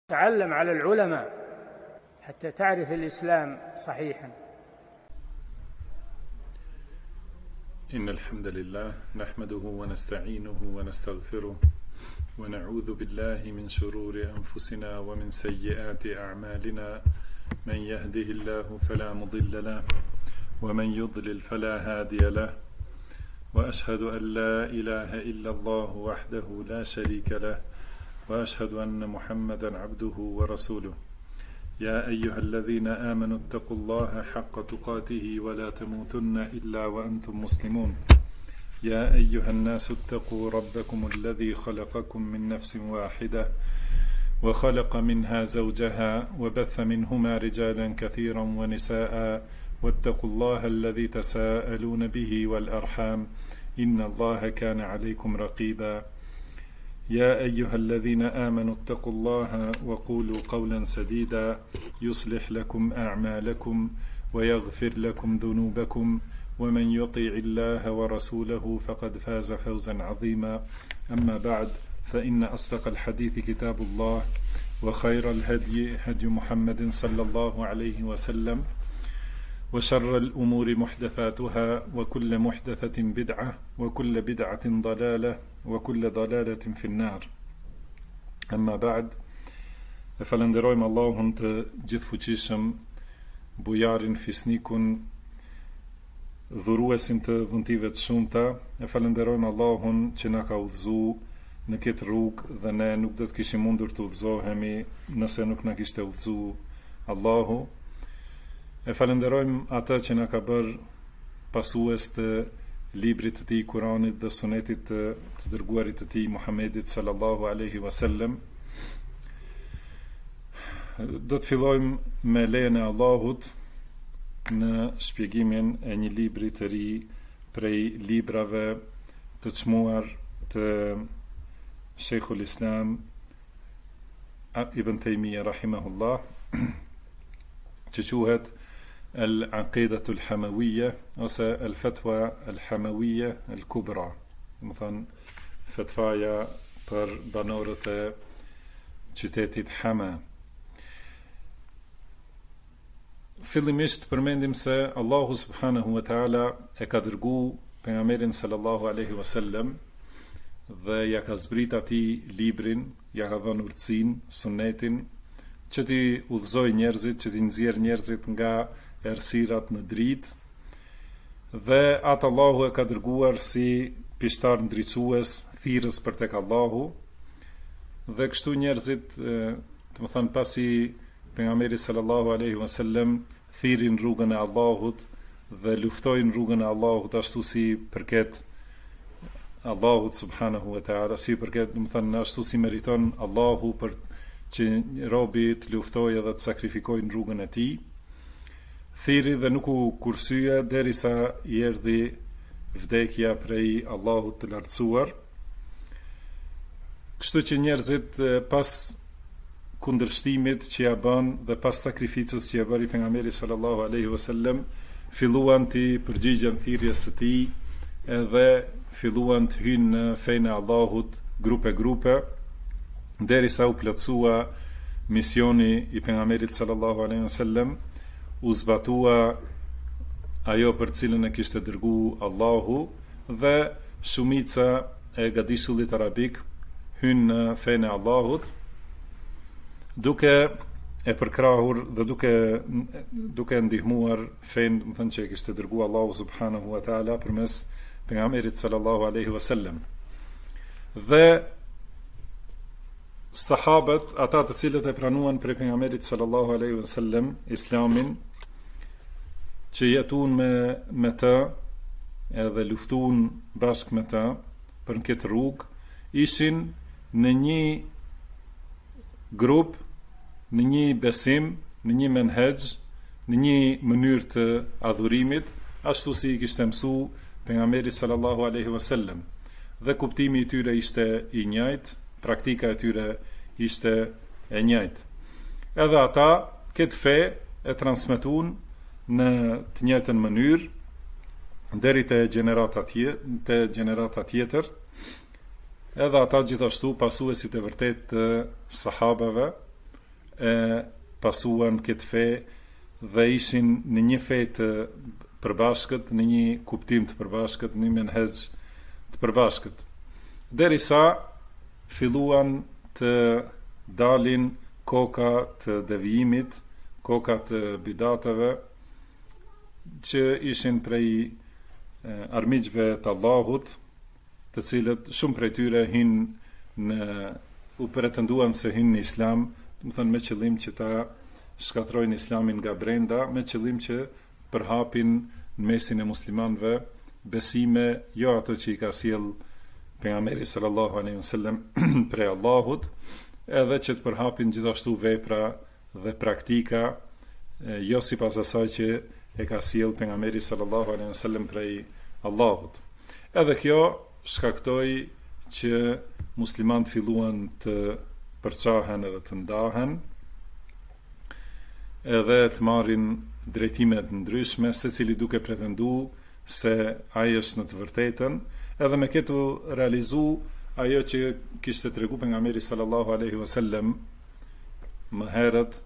تعلم على العلماء حتى تعرف الإسلام صحيحا. إن الحمد لله نحمده ونستعينه ونستغفره ونعوذ بالله من شرور أنفسنا ومن سيئات أعمالنا، من يهده الله فلا مضل له ومن يضلل فلا هادي له، وأشهد أن لا إله إلا الله وحده لا شريك له، وأشهد أن محمدا عبده ورسوله. يا أيها الذين آمنوا اتقوا الله حق تقاته ولا تموتن إلا وأنتم مسلمون. يا أيها الناس اتقوا ربكم الذي خلقكم من نفس واحدة وخلق منها زوجها وبث منهما رجالا كثيرا ونساء، واتقوا الله الذي تساءلون به والأرحام إن الله كان عليكم رقيبا. يا أيها الذين آمنوا اتقوا الله وقولوا قولا سديدا يصلح لكم أعمالكم ويغفر لكم ذنوبكم، ومن يطيع الله ورسوله فقد فاز فوزا عظيما. أما بعد، فإن أصدق الحديث كتاب الله، وخير الهدي هدي محمد صلى الله عليه وسلم، وشر الأمور محدثاتها، وكل محدثة بدعة، وكل بدعة ضلالة، وكل ضلالة في النار. أما بعد، falenderojmë Allahun të gjithfuqishëm, bujarin, fisnikun, dhuruesin të dhuntive të shumta. E falenderojmë Allahun që na ka udhëzuar në këtë rrugë dhe ne nuk do të kishim mundur të udhëzohemi nëse nuk na kishte udhëzuar Allahu. E falenderojmë atë që na ka bërë pasues të librit të tij Kuranit dhe sunetit të dërguarit të tij Muhammedit sallallahu alaihi wasallam. Do të fillojmë me lejen e Allahut në shpjegimin e një libri të ri prej librave të çmuar të Sheikhul Islam Ibn Taymiyyah rahimahullah, që quhet Al-Aqidatu Al-Hamawiyya ose Al-Fatwa Al-Hamawiyya Al-Kubra, do të thonë fetvaja për banorët e qytetit Hama. Fillimisht përmendim se Allahu subhanahu wa taala e ka dërguar pejgamberin sallallahu alaihi wasallam dhe ja ka zbrit atij librin, ja ka dhënë urtësinë, sunetin, që t'i udhëzoj njerëzit, që t'i nxjerr njerëzit nga errësirat në dritë, dhe atë Allahu e ka dërguar si pishtar ndriçues, thirrës për tek Allahu, dhe kështu njerëzit, do të thonë pasi pejgamberi sallallahu alaihi wasallam thirrin rrugën e Allahut dhe luftojnë rrugën e Allahut ashtu si përket Allahut subhanahu wa taala, si përket, do të thonë ashtu si meriton Allahu për që robi të luftojë dhe të sakrifikojë në rrugën e tij. Thiri dhe nuk u kursye derisa i erdhi vdekja prej Allahut të lartësuar. Kështu që njerëzit pas kundërshtimit që ja bën dhe pas sakrificës që ja bëri pejgamberi sallallahu alaihi wasallam, filluan të përgjigjen thirrjes së tij edhe filluan të hyjnë në fenë e Allahut grupe, derisa u plotësua misioni i pejgamberit sallallahu alaihi wasallam, u zbatua ajo për cilën e kishte dërguar Allahu, dhe shumica e gadishullit arabik hynë në fenë e Allahut, duke e përkrahur dhe duke ndihmuar fenë, më thënë, që e kishte dërguar Allahu subhanahu wa taala përmes pejgamberit sallallahu alaihi wasallam. Dhe sahabët, ata të cilët e pranuan prej pejgamberit sallallahu alaihi wasallam islamin, që jetuan me të edhe luftuan bashkë me të për në këtë rrugë, ishin në një grup, në një besim, në një menhej, në një mënyrë të adhurimit, ashtu si i kishte mësuar pejgamberi sallallahu alaihi wasallam. Dhe kuptimi i tyre ishte i njëjtë, praktika e tyre ishte e njëjtë. Edhe ata këtë fe e transmetuan në të njëjtën mënyrë deri te gjenerata tjetër, edhe ata gjithashtu pasuesit e vërtet të sahabeve, e pasuan këtë fe dhe ishin në një fe të përbashkët, në një kuptim të përbashkët, në një menhez të përbashkët. Derisa filluan të dalin koka të devijimit, koka të bidatave, që ishin prej armiqve të Allahut, të cilët shumë prej tyre u pretenduan se hinë në Islam, do të thënë me qëllim që ta shkatrojnë Islamin nga brenda, me qëllim që përhapin në mesin e muslimanëve besime, jo ato që i ka sjell pejgamberi sallallahu alaihi wasallam prej Allahut, edhe që të përhapin gjithashtu vepra dhe praktika, jo sipas asaj që e ka sjell pejgamberi sallallahu alaihi wasallam prej Allahut. Edhe kjo shkaktoi që muslimanët filluan të përçahen edhe të ndahen, edhe të marrin drejtime të ndryshme, secili duke pretenduar se ai është në të vërtetën, edhe me këtë realizu ajo që kishte treguar pejgamberi sallallahu alaihi wasallam më herët,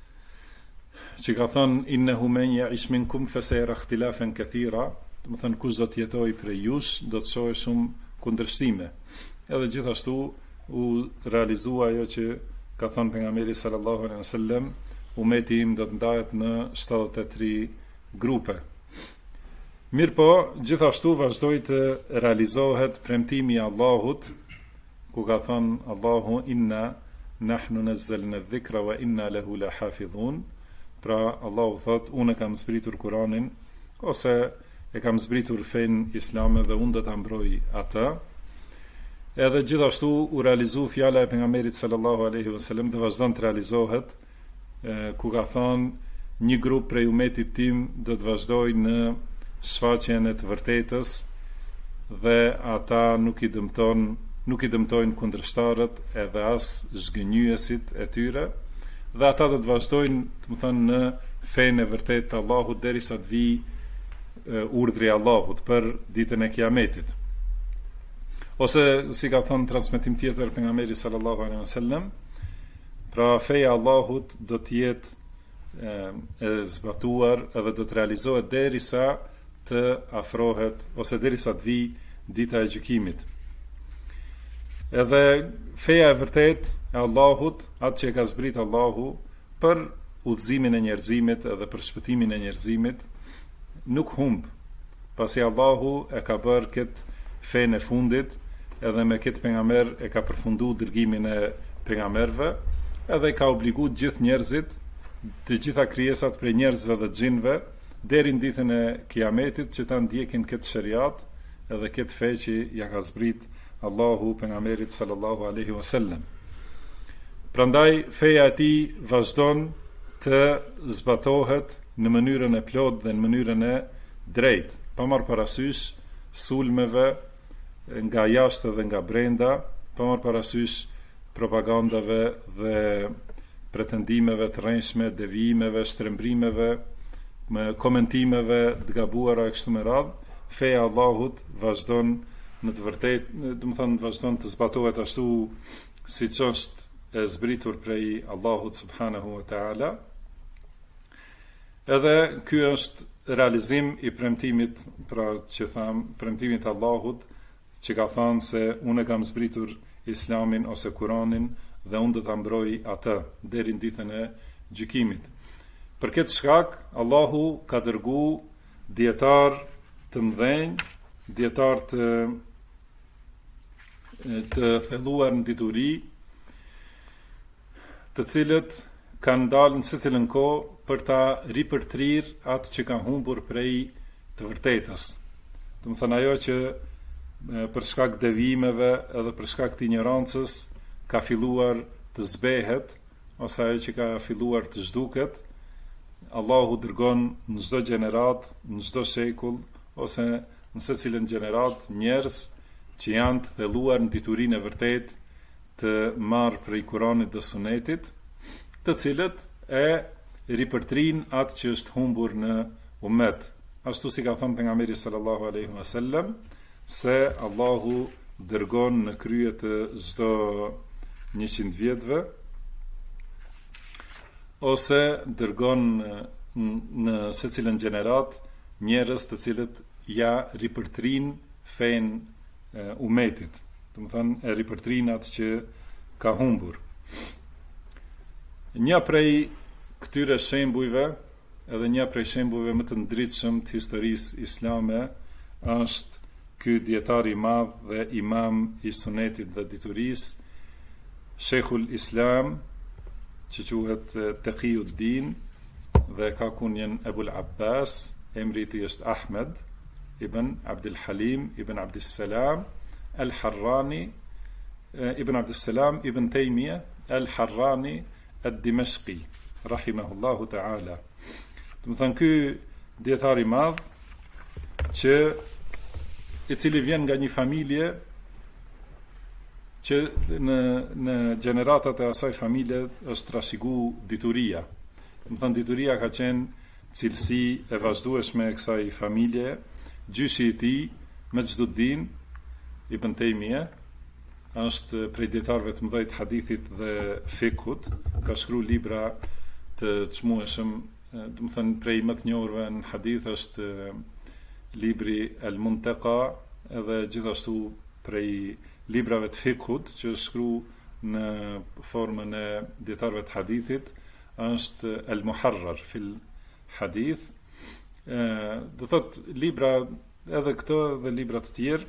që ka thënë innehu men ya'ish minkum fasayara ikhtilafan kathira, do të thënë kush do të jetojë prej jush do të shohë shumë kundërshtime. Edhe gjithashtu u realizua ajo që ka thënë pejgamberi sallallahu alaihi wasallam, ummeti im do të ndahet në 73 grupe. Mirpo, gjithashtu vazhdoi të realizohet premtimi i Allahut, ku ka thënë Allahu inna nahnu nazzalna adh-dhikra wa inna lahu lahafidhun. Pra Allahu thot, unë kam zbritur Kur'anin, ose e kam zbritur fen islame dhe unë do ta mbroj atë. Edhe gjithashtu u realizu fjala e pejgamberit sallallahu alaihi wasallam dhe vazhdon të realizohet, ku ka thënë një grup prej umetit tim do të vazhdojë në shfaqjen e të vërtetës dhe ata nuk i dëmtojnë kundërshtarët edhe as zgënjyesit e tyre, dhe ata do të vazhdojnë, të më thënë, në fenë e vërtetë të Allahut derisa të vijë urdhri i Allahut për ditën e Kiametit. Ose si ka thënë transmetim tjetër pejgamberi sallallahu alaihi wasallam, pra feja e Allahut do të jetë e zbatuar edhe do të realizohet derisa të afrohet ose derisa të vijë dita e gjykimit. Edhe feja e vërtet e Allahut, atë që e ka zbrit Allahu për udhëzimin e njerëzimit edhe për shpëtimin e njerëzimit, nuk humb, pasi Allahu e ka bërë këtë fenë e fundit, edhe me këtë pejgamber e ka përfunduar dërgimin e pejgamberëve, edhe ka obliguar gjithë njerëzit, të gjitha krijesat prej njerëzve dhe xhinëve, deri në ditën e Kiametit që ta ndjekin këtë shariat edhe këtë fe që ja ka zbrit Allahu pejgamberit sallallahu alaihi wasallam. Prandaj feja e tij vazhdon të zbatohet në mënyrën e plotë dhe në mënyrën e drejtë, pa marrë parasysh sulmeve nga jashtë dhe nga brenda, pa marrë parasysh propagandave dhe pretendimeve të rrënjshme, devijimeve, shtrembrimeve, me komentimeve të gabuara e kështu me radhë. Feja e Allahut vazhdon në të vërtetë, do të thënë vazhdon të zbatohet ashtu siç është e zbritur prej Allahut subhanahu wa taala. Edhe ky është realizim i premtimit, pra që tham, premtimit të Allahut, që ka thënë se unë kam zbritur Islamin ose Kur'anin dhe unë do ta mbroj atë deri në ditën e gjykimit. Për këtë shkak Allahu ka dërguar dietar të mëdhenj, dietar të thelluar në dituri, të cilët kanë dalë në secilën kohë për ta ripërtrir atë që ka humbur prej të vërtetës. Do të thënë ajo që për shkak devijimeve edhe për shkak të ignorancës ka filluar të zbehet, ose ajo që ka filluar të zhduket, Allahu dërgon në çdo gjenerat, në çdo shekull, ose në secilën gjenerat njerëz që janë të thelluar në diturinë e vërtetë të marrë prej Kuranit dhe Sunetit, të cilët e ripërtrin atë që është humbur në ummet. Ashtu si ka thënë pejgamberi sallallahu alaihi wasallam, se Allahu dërgon në krye të çdo 100 vjetëve ose dërgon në secilën gjenerat njerëz të cilët ja ripërtrin fen umetit, do të thënë e ripërtrin atë që ka humbur. Një prej këtyre shembujve, edhe një prej shembujve më të ndritshëm të historisë islame, është ky dietar i madh dhe imam i sunetit dhe diturisë, Sheikhul Islam, që quhet Taqiyuddin dhe ka kunjen Ebul Abbas, emri i tij është Ahmed ibn Abdul Halim ibn Abdus Salam al-Harrani ibn Abdus Salam ibn Taymiyyah al-Harrani ad-Dimashqi rahimahullahu ta'ala. Do të thënë ky dietar i madh që i cili vjen nga një familje që në gjeneratat e asaj familje është trashëgu dituria. Do të thënë dituria ka qenë cilësi e vazhdueshme e kësaj familje. Gjyshi i tij, Majduddin ibn Taymiyyah, është prej dietarëve të mëdhtë hadithit dhe fikut, ka shkruar libra të çmueshëm, do të thënë prej më të njohurve në hadith është libri Al-Muntaqa, edhe gjithashtu prej librave të fikut që është shkruar në formën e dietarëve të hadithit është Al-Muharrar fil Hadith. Do thot libra edhe këto dhe libra të tjerë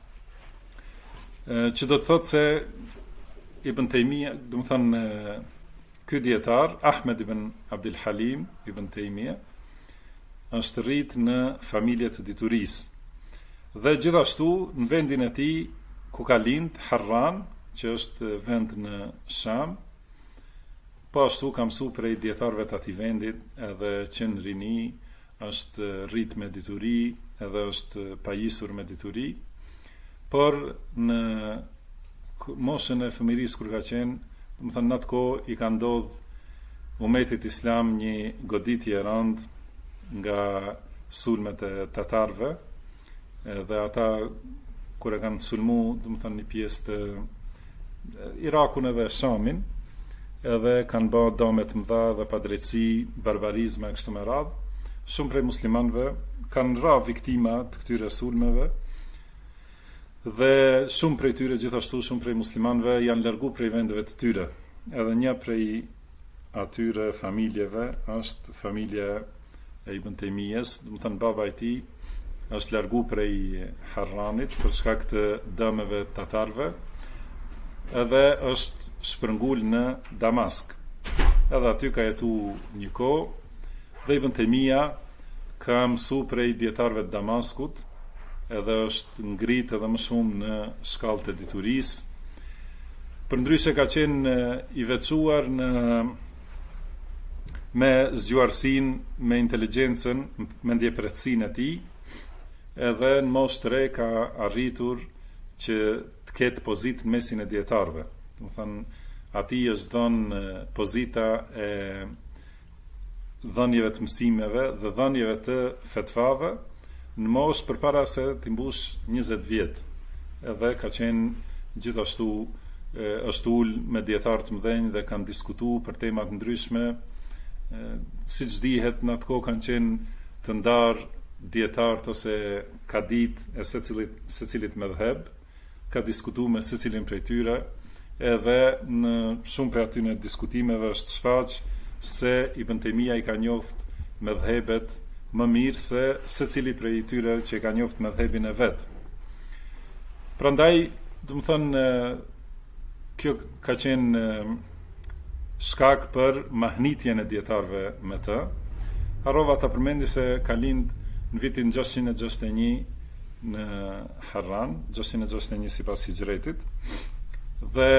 që do të thot se Ibn Taymiyyah, do të thënë ky dietar Ahmed ibn Abdul Halim ibn Taymiyyah është rrit në familje të diturisë dhe gjithashtu në vendin e tij ku ka lind Harran, që është vend në Sham, po ashtu ka mësuar prej dietarëve të atij vendit, edhe që në rini është rrit me dituri, edhe është pajisur me dituri, por në moshën e fëmirisë kur ka qenë, do të thënë në atë kohë i ka ndodh umetit islam një goditje e rëndë nga sulmet e tatarëve, dhe ata kur e kanë sulmu, do të thënë një pjesë të Irakun edhe Shamin, edhe kanë bërë dëme të mëdha dhe padrejtësi, barbarizme kështu me radhë. Shumë prej muslimanëve kanë rënë viktima të këtyre sulmeve, dhe shumë prej tyre gjithashtu shumë prej muslimanëve janë larguar prej vendeve të tyre. Edhe një prej atyre familjeve është familja e Ibn Taymiyyahs, do të thënë baba i tij është largu prej Harranit për shkak të dëmeve të tatarëve, edhe është shpërngul në Damask. Edhe aty ka jetu një kohë, dhe Ibn Taymiyyah ka mësu prej dietarëve të Damaskut, edhe është ngrit edhe më shumë në shkallët e diturisë. Përndryshe ka qenë i veçuar me zgjuarsinë, me inteligjencën, me ndjepërsinë e tij, edhe në moshë të re ka arritur që të ketë pozitë në mesin e dietarëve. Do të thënë, atij është dhënë pozita e dhënieve të mësimeve dhe dhënieve të fetvave në moshë përpara se të mbush 20 vjet. Edhe ka qenë gjithashtu është ulë me dietarë të mëdhenj dhe kanë diskutuar për tema të ndryshme, siç dihet në atë kohë kanë qenë të ndarë dietarët ose kadit e secilit medhheb, ka diskutuar me secilin prej tyre, edhe në shumë prej atyre diskutimeve është shfaq se Ibn Taymiyyah i ka njoft medhhebet më mirë se secili prej tyre që ka njoft medhhebin e vet. Prandaj, do të thënë, kjo ka qenë shkak për mahnitjen e dietarëve me të. Harrova ta përmendi se ka lind në vitin 661 në Harran, 661 sipas hijretit, dhe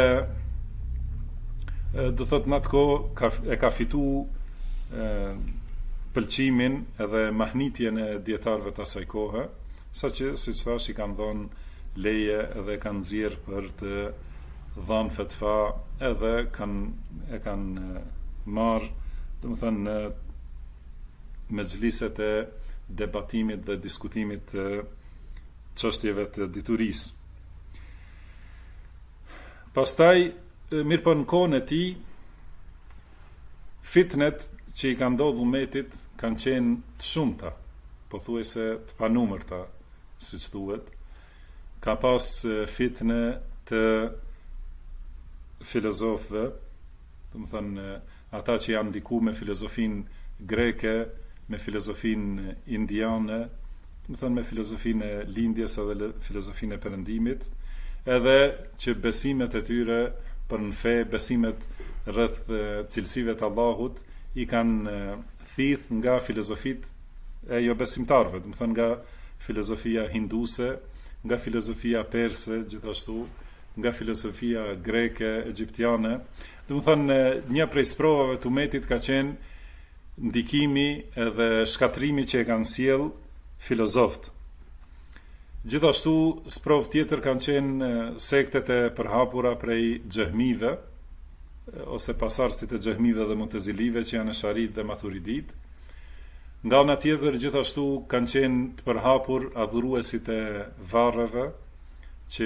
do thot në atë kohë e ka fituar pëlqimin edhe mahnitjen e dietarëve të asaj kohe, saqë siç thash i kanë dhënë leje edhe kanë nxjerr për të dhënë fetva, edhe kanë marrë, domethënë në mezhliset e debatimit dhe diskutimit të çështjeve të diturisë. Pastaj mirë po në kohën e tij fitnet që i kanë ndodhur umetit kanë qenë të shumta, pothuajse të panumërta, siç thuhet. Ka pas fitne të filozofëve, domethënë ata që janë ndikuar me filozofinë greke, me filozofinë indiane, domethënë me filozofinë e lindjes edhe filozofinë e perëndimit, edhe që besimet e tyre për në fe, besimet rreth cilësive të Allahut i kanë thith nga filozofitë e jo besimtarëve, domethënë nga filozofia hinduse, nga filozofia perse, gjithashtu nga filozofia greke, egjiptiane. Domethënë një prej sprovave të umetit ka qenë ndikimi edhe shkatrimi që e kanë sjell filozofët. Gjithashtu sprovë tjetër kanë qenë sektet e përhapura prej xehmive, ose pasardhësit e xehmive dhe mutezilive që janë Esharit dhe Maturidit. Nga ana tjetër gjithashtu kanë qenë të përhapur adhuruesit e varreve që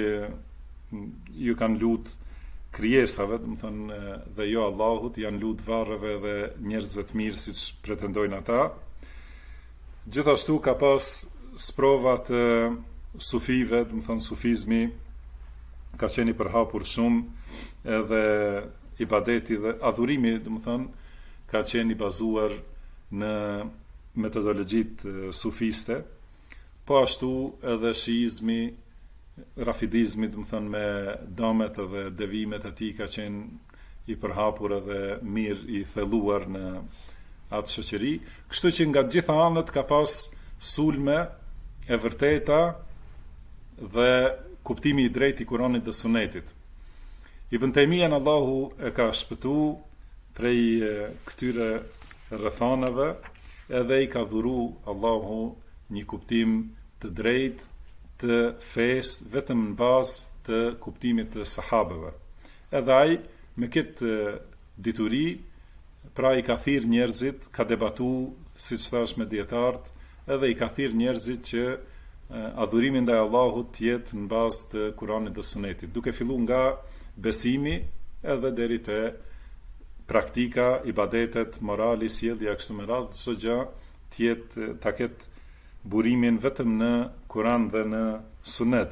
ju kanë lut krijesave, domethënë dhe jo Allahut, janë lut varreve dhe njerëzve të mirë siç pretendojnë ata. Gjithashtu ka pas sprova të sufive, domethënë sufizmi ka qenë i përhapur shumë, edhe ibadeti dhe adhurimi, domethënë ka qenë i bazuar në metodologjitë sufiste, po ashtu edhe shiizmi, rafidizmi, domethënë me damet dhe devimet e tij ka qenë i përhapur edhe mirë i thelluar në atë shoqëri, kështu që nga të gjitha anët ka pas sulme e vërteta dhe kuptimi i drejtë i Kuranit dhe Sunetit. Ibn Taymija Allahu e ka shpëtu prej këtyre rrethanave, edhe i ka dhuru Allahu një kuptim të drejtë të fesë vetëm në bazë të kuptimit të sahabeve. Edhe ai me këtë dituri, pra i ka thirrë njerëzit, ka debatu, siç thash me dietarët, edhe i ka thirrë njerëzit që adhurimi ndaj Allahut të jetë në bazë të Kuranit dhe Sunetit, duke filluar nga besimi edhe deri te praktika, ibadetet, morali, sjellja kështu me radhë, çdo gjë të jetë ta ketë burimin vetëm në Kuran dhe në Sunet.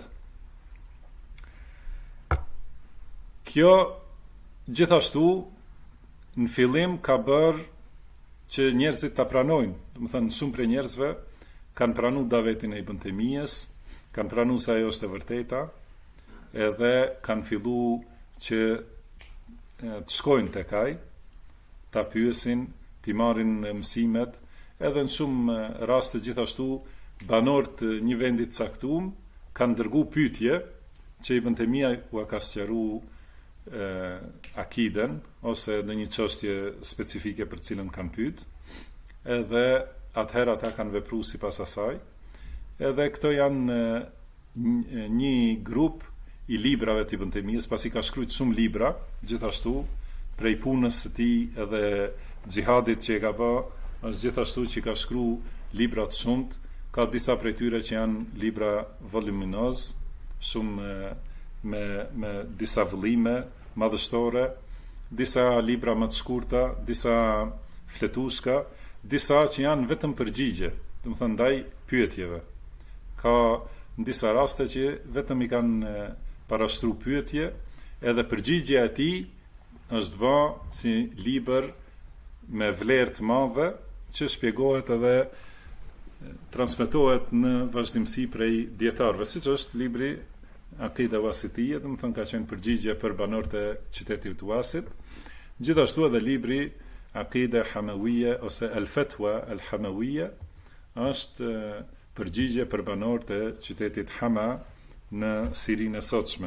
Kjo gjithashtu në fillim ka bërë që njerëzit ta pranojnë, domethënë shumë prej njerëzve kanë pranuar davetin e Ibn Taymijës, kanë pranuar se ajo është e vërteta, edhe kanë filluar që të shkojnë tek ai, ta pyesin, t'i marrin mësimet, edhe në shumë raste gjithashtu banorët një vendi të caktuar kanë dërguar pyetje që Ibn Taymija u ka sqaruar akiden ose në një çështje specifike për cilën kanë pyet, edhe atëherë ata kanë vepruar sipas asaj. Edhe këto janë një grup i librave të Ibn Taymijës, pasi ka shkruar shumë libra, gjithashtu prej punës së tij edhe xihadit që e ka bërë, është gjithashtu që ka shkruar libra të shumt, ka disa prej tyre që janë libra voluminoz, shumë me disa vëllime madhështore, disa libra më të shkurta, disa fletushka, disa që janë vetëm përgjigje, domethënë ndaj pyetjeve. Ka në disa raste që vetëm i kanë parashtruar pyetje, edhe përgjigja e tij është bë si libër me vlerë të madhe që shpjegohet edhe transmetohet në vazhdimsi prej dietarëve, siç është libri Aqida Wasitiyya, domethënë ka qenë përgjigje për banorët e qytetit të Wasit, gjithashtu edhe libri Aqida Hamawiyya ose Al-Fatwa Al-Hamawiyya është përgjigje për banorët e qytetit Hama në Sirinë e sotshme.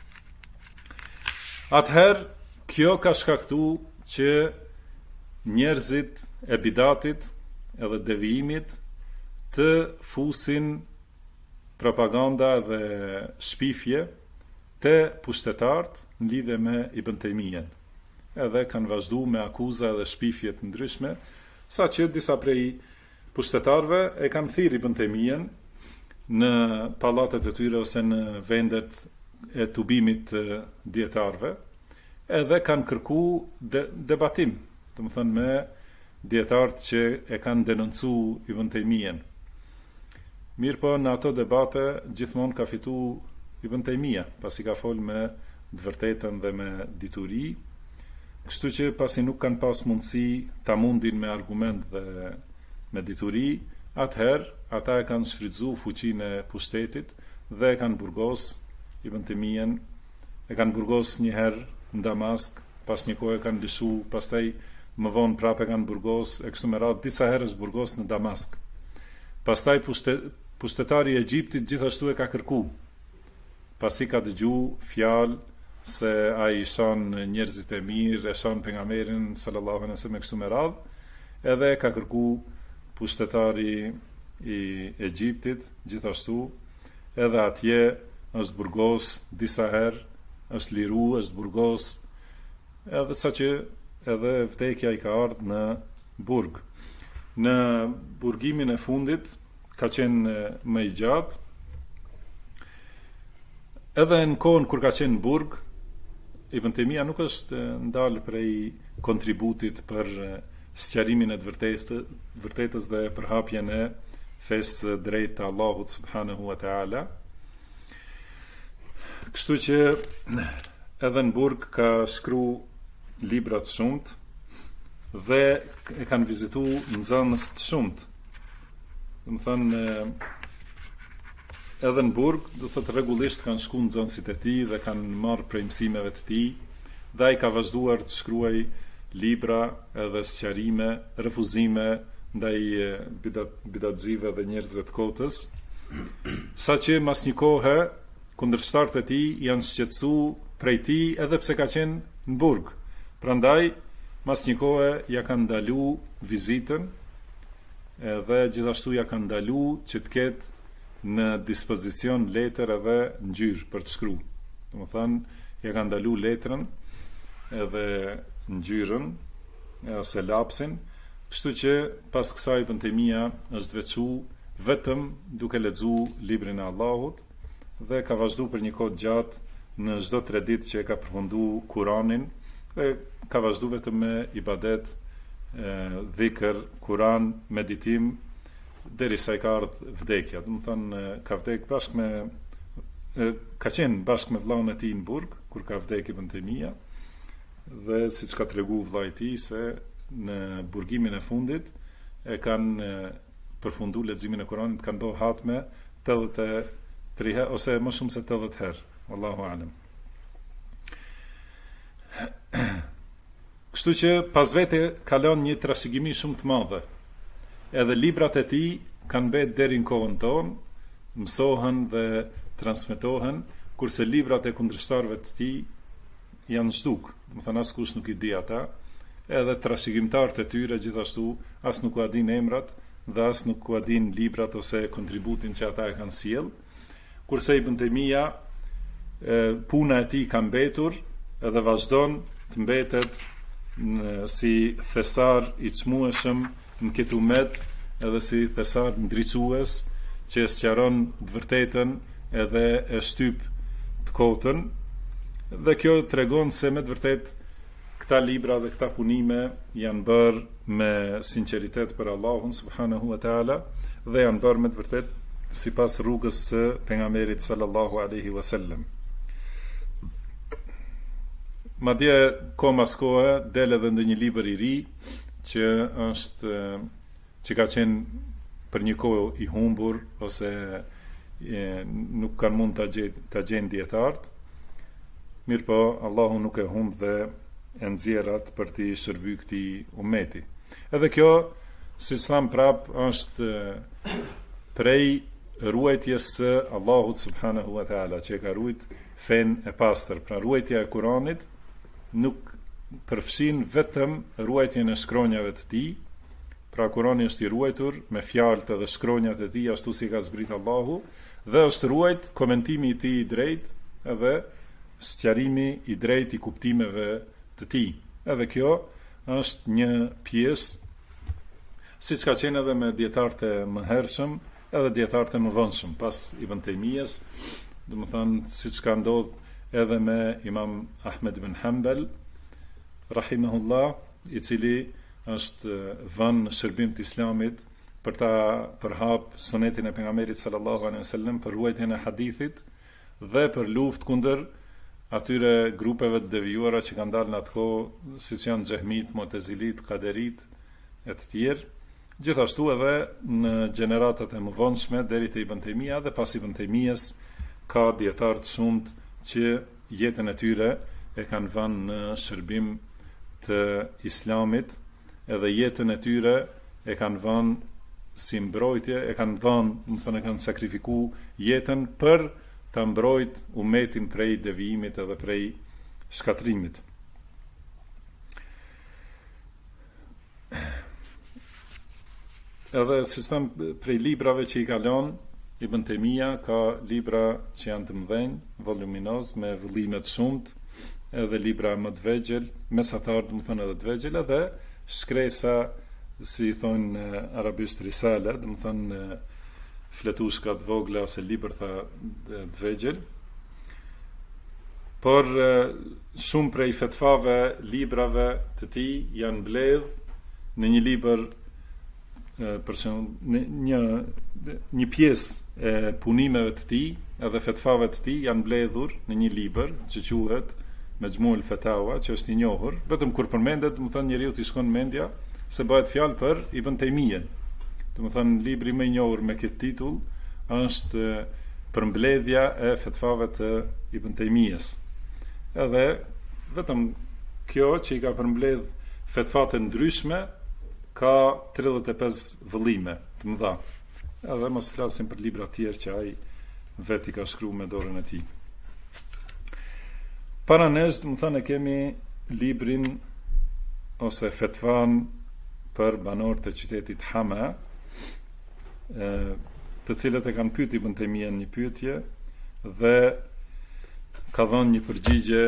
Atëherë, kjo ka shkaktuar që njerëzit e bidatit edhe devijimit të fusin propaganda dhe shpifje të pushtetarët në lidhje me Ibn Taymijen. Edhe kanë vazhduar me akuza dhe shpifje të ndryshme, saqë disa prej pushtetarëve e kanë thirrë Ibn Taymijen në pallatet e tyre ose në vendet e tubimit të dietarëve, edhe kanë kërkuar debatim, domethënë me dietarët që e kanë denoncu Ibn Taymiyën. Mirë po, në ato debate gjithmonë ka fitu Ibn Taymija, pasi ka folë me të vërtetën dhe me dituri, kështu që pasi nuk kanë pas mundësi ta mundin me argument dhe me dituri, atëherë ata e kanë shfrytzu fuqinë e pushtetit dhe e kanë burgos Ibn Taymijën, e kanë burgos një herë në Damask, pas një kohë e kanë lëshu, pastaj më vonë prapë e kanë burgos, e kështu me radhë disa herës burgos në Damask. Pastaj pushtetari i Egjiptit gjithashtu e ka kërku, pasi ka dëgju fjalë se ai shon njerëzit e mirë, e shon pejgamberin sallallahu alaihi wasallam kështu me radhë, edhe ka kërku pushtetari i Egjiptit gjithashtu, edhe atje është burgos disa herë, është liru, është burgos, edhe sa që edhe vdekja i ka ardhur në burg. Në burgimin e fundit ka qenë më i gjatë. Edhe në kohën kur ka qenë në burg, Ibn Taymija nuk është ndalë prej kontributit për sqarimin e të vërtetës dhe përhapjen e fesë drejt Allahut subhanahu wa taala. Kështu që edhe në burg ka shkru libra të shumt dhe e kanë vizitu nxënës të shumt. Do të thënë edhe në burg, do thotë rregullisht kanë shku nxënësit e tij dhe kanë marrë prej mësimeve të tij, dhe ai ka vazhduar të shkruaj libra edhe sqarime, refuzime ndaj bidatxive dhe njerëzve të kotës, saqë mas një kohe kundërshtarët e tij janë shqetësu prej tij edhe pse ka qenë në burg. Prandaj mas një kohe ja kanë ndalu vizitën, edhe gjithashtu ja kanë ndalu që të ketë në dispozicion letër edhe ngjyrë për të shkruar. Domethënë, ja kanë ndalu letrën edhe ngjyrën ose lapsin, kështu që pas kësaj Ibn Taymija është veçu vetëm duke lexuar librin e Allahut dhe ka vazhduar për një kohë gjatë në çdo 3 ditë që e ka përfunduar Kur'anin dhe ka vazhduar vetëm me ibadet, dhikr, Kur'an, meditim, derisa i ka ardhur vdekja. Do të thonë ka vdek bashkë me ka qenë bashkë me vllaun e tij në burg kur ka vdekur Ibn Taymija, dhe siç ka treguar vllai i tij se në burgimin e fundit e kanë përfunduar leximin e Kuranit, kanë bërë hatme 83 herë ose më shumë se 80 herë, wallahu alem. Kështu që pas vete ka lënë një trashëgimi shumë të madhe. Edhe librat e tij kanë mbetë deri në kohën tonë, mësohen dhe transmetohen, kurse librat e kundërshtarëve të tij janë zhduk. Do të thënë askush nuk i di ata, edhe trashëgimtarët e tyre gjithashtu as nuk u din emrat dhe as nuk u din librat ose kontributin që ata e kanë sjell. Kurse Ibn Taymija puna e tij ka mbetur edhe vazhdon të mbetet si thesar i çmueshëm në këtë umet, edhe si thesar ndriçues që e sqaron të vërtetën edhe e shtyp të kotën, dhe kjo tregon se me të vërtet këta libra dhe këta punime janë bërë me sinqeritet për Allahun subhanahu wa taala dhe janë bërë me të vërtet sipas rrugës së pejgamberit sallallahu alaihi wasallam. Madje kohë mas kohe del edhe ndonjë libër i ri që ka qenë për një kohë i humbur ose nuk kanë mund ta gjejnë dietarët. Mirëpo Allahu nuk e humb dhe e nxjerrat për të shërbyer këtij ummeti. Edhe kjo, siç tham prap, është prej ruajtjes së Allahut subhanahu wa taala, që ka ruajt fen e pastër. Pra ruajtja e Kuranit nuk përfshin vetëm ruajtjen e shkronjave të tij. Pra Kurani është i ruajtur me fjalët dhe shkronjat e tij ashtu si ka zbrit Allahu, dhe është ruajt komentimi i tij i drejtë edhe sqarimi i drejtë i kuptimeve të tij. Edhe kjo është një pjesë, siç ka qenë edhe me dietarët e mëhershëm edhe dietarët e mëvonshëm pas Ibn Taymijës, domethënë siç ka ndodhur edhe me Imam Ahmed ibn Hanbal rahimahullah i cili është vënë në shërbim të Islamit për ta përhap sunetin e pejgamberit sallallahu alaihi wasallam, për ruajtjen e hadithit dhe për luftë kundër atyre grupeve të devijuara që kanë dalë në atë kohë, siç janë Xehmit, Mu'tazilit, Qaderit e të tjerë. Gjithashtu edhe në gjeneratat e mëvonshme deri te Ibn Taymija dhe pas Ibn Taymijas ka dietar të shumt që jetën e tyre e kanë vënë në shërbim të Islamit, edhe jetën e tyre e kanë vënë si mbrojtje, e kanë vënë, e kanë sakrifikuar jetën për ta mbrojt umetin prej devijimit edhe prej shkatrimit. Edhe sistem prej librave që i ka lënë Ibn Taymija, ka libra që janë të mëdhenj, voluminoz me vëllime të shumt, edhe libra më të vegjël, mesatar, edhe të vegjël, edhe shkresa, si thonë arabisht risale, fletushka të vogla ose libra të vegjël. Por shumë prej fetvave, librave të tij janë mbledh në një libër, për shembull, një pjesë e punimeve të tij edhe fetvave të tij janë mbledhur në një libër që quhet Majmu'ul Fatawa, që është i njohur, vetëm kur përmendet, njeriu t'i shkon mendja se bëhet fjalë për Ibn Taymijen. Libri më i njohur me këtë titull është përmbledhja e fetvave të Ibn Taymijes. Edhe vetëm kjo që i ka përmbledh fetva të ndryshme ka 35 vëllime të mëdha. Edhe mos flasim për libra të tjerë që ai vetë i ka shkruar me dorën e tij. Para nesh, e kemi librin ose fetvan për banorët e qytetit Hama, të cilët e kanë pyetur Ibn Taymijen një pyetje dhe ka dhënë një përgjigje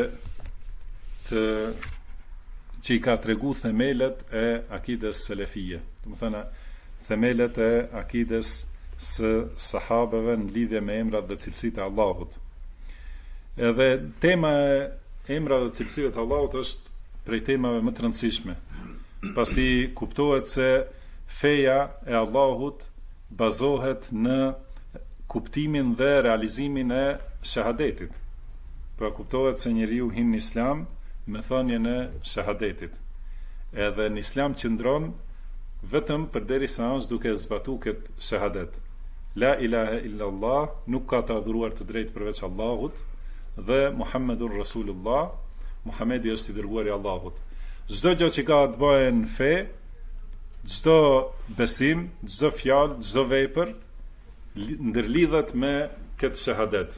që i ka tregu themelet e akides selefije. Themelet e akides së sahabeve në lidhje me emrat dhe cilësitë e Allahut. Edhe tema e emrave dhe cilësive të Allahut është prej temave më të rëndësishme, pasi kuptohet se feja e Allahut bazohet në kuptimin dhe realizimin e shahadetit. Pra kuptohet se njeriu hyn në Islam me thënien e shahadetit. Edhe në Islam qëndron vetëm përderisa është duke zbatuar këtë shahadet. La ilaha illa Allah, nuk ka të adhuruar të drejtë përveç Allahut, dhe Muhammedur Rasulullah, Muhamedi është i dërguari i Allahut. Çdo gjë që ka të bëjë në fe, çdo besim, çdo fjalë, çdo vepër ndërlidhet me këtë shahadet.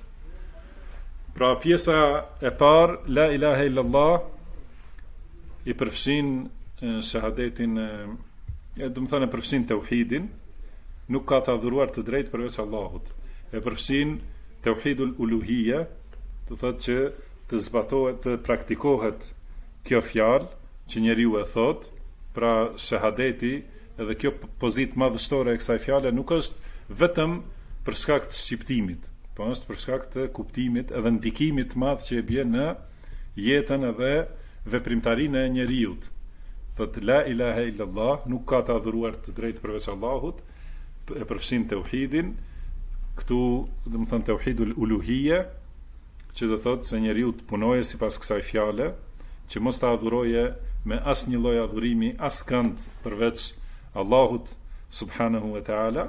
Pra pjesa e parë, la ilaha illallah, i përfshin shahadetin, përfshin tauhidin, nuk ka të adhuruar të drejtë përveç Allahut. E përfshin tauhidul uluhiyya, do thotë që të zbatohet, të praktikohet kjo fjalë që njeriu e thot, pra shahadeti, edhe kjo pozitë madhështore e kësaj fjale nuk është vetëm për shkak të shqiptimit, po është për shkak të kuptimit edhe ndikimit të madh që e bën në jetën edhe veprimtarinë e njeriut. Thotë la ilaha illallah, nuk ka të adhuruar të drejtë përveç Allahut, e përfshin tauhidin, këtu do të thonë tauhidul uluhiyya, që do thotë se njeriu të punojë sipas kësaj fjale, që mos ta adhuroje me asnjë lloj adhurimi askënd përveç Allahut subhanahu wa taala.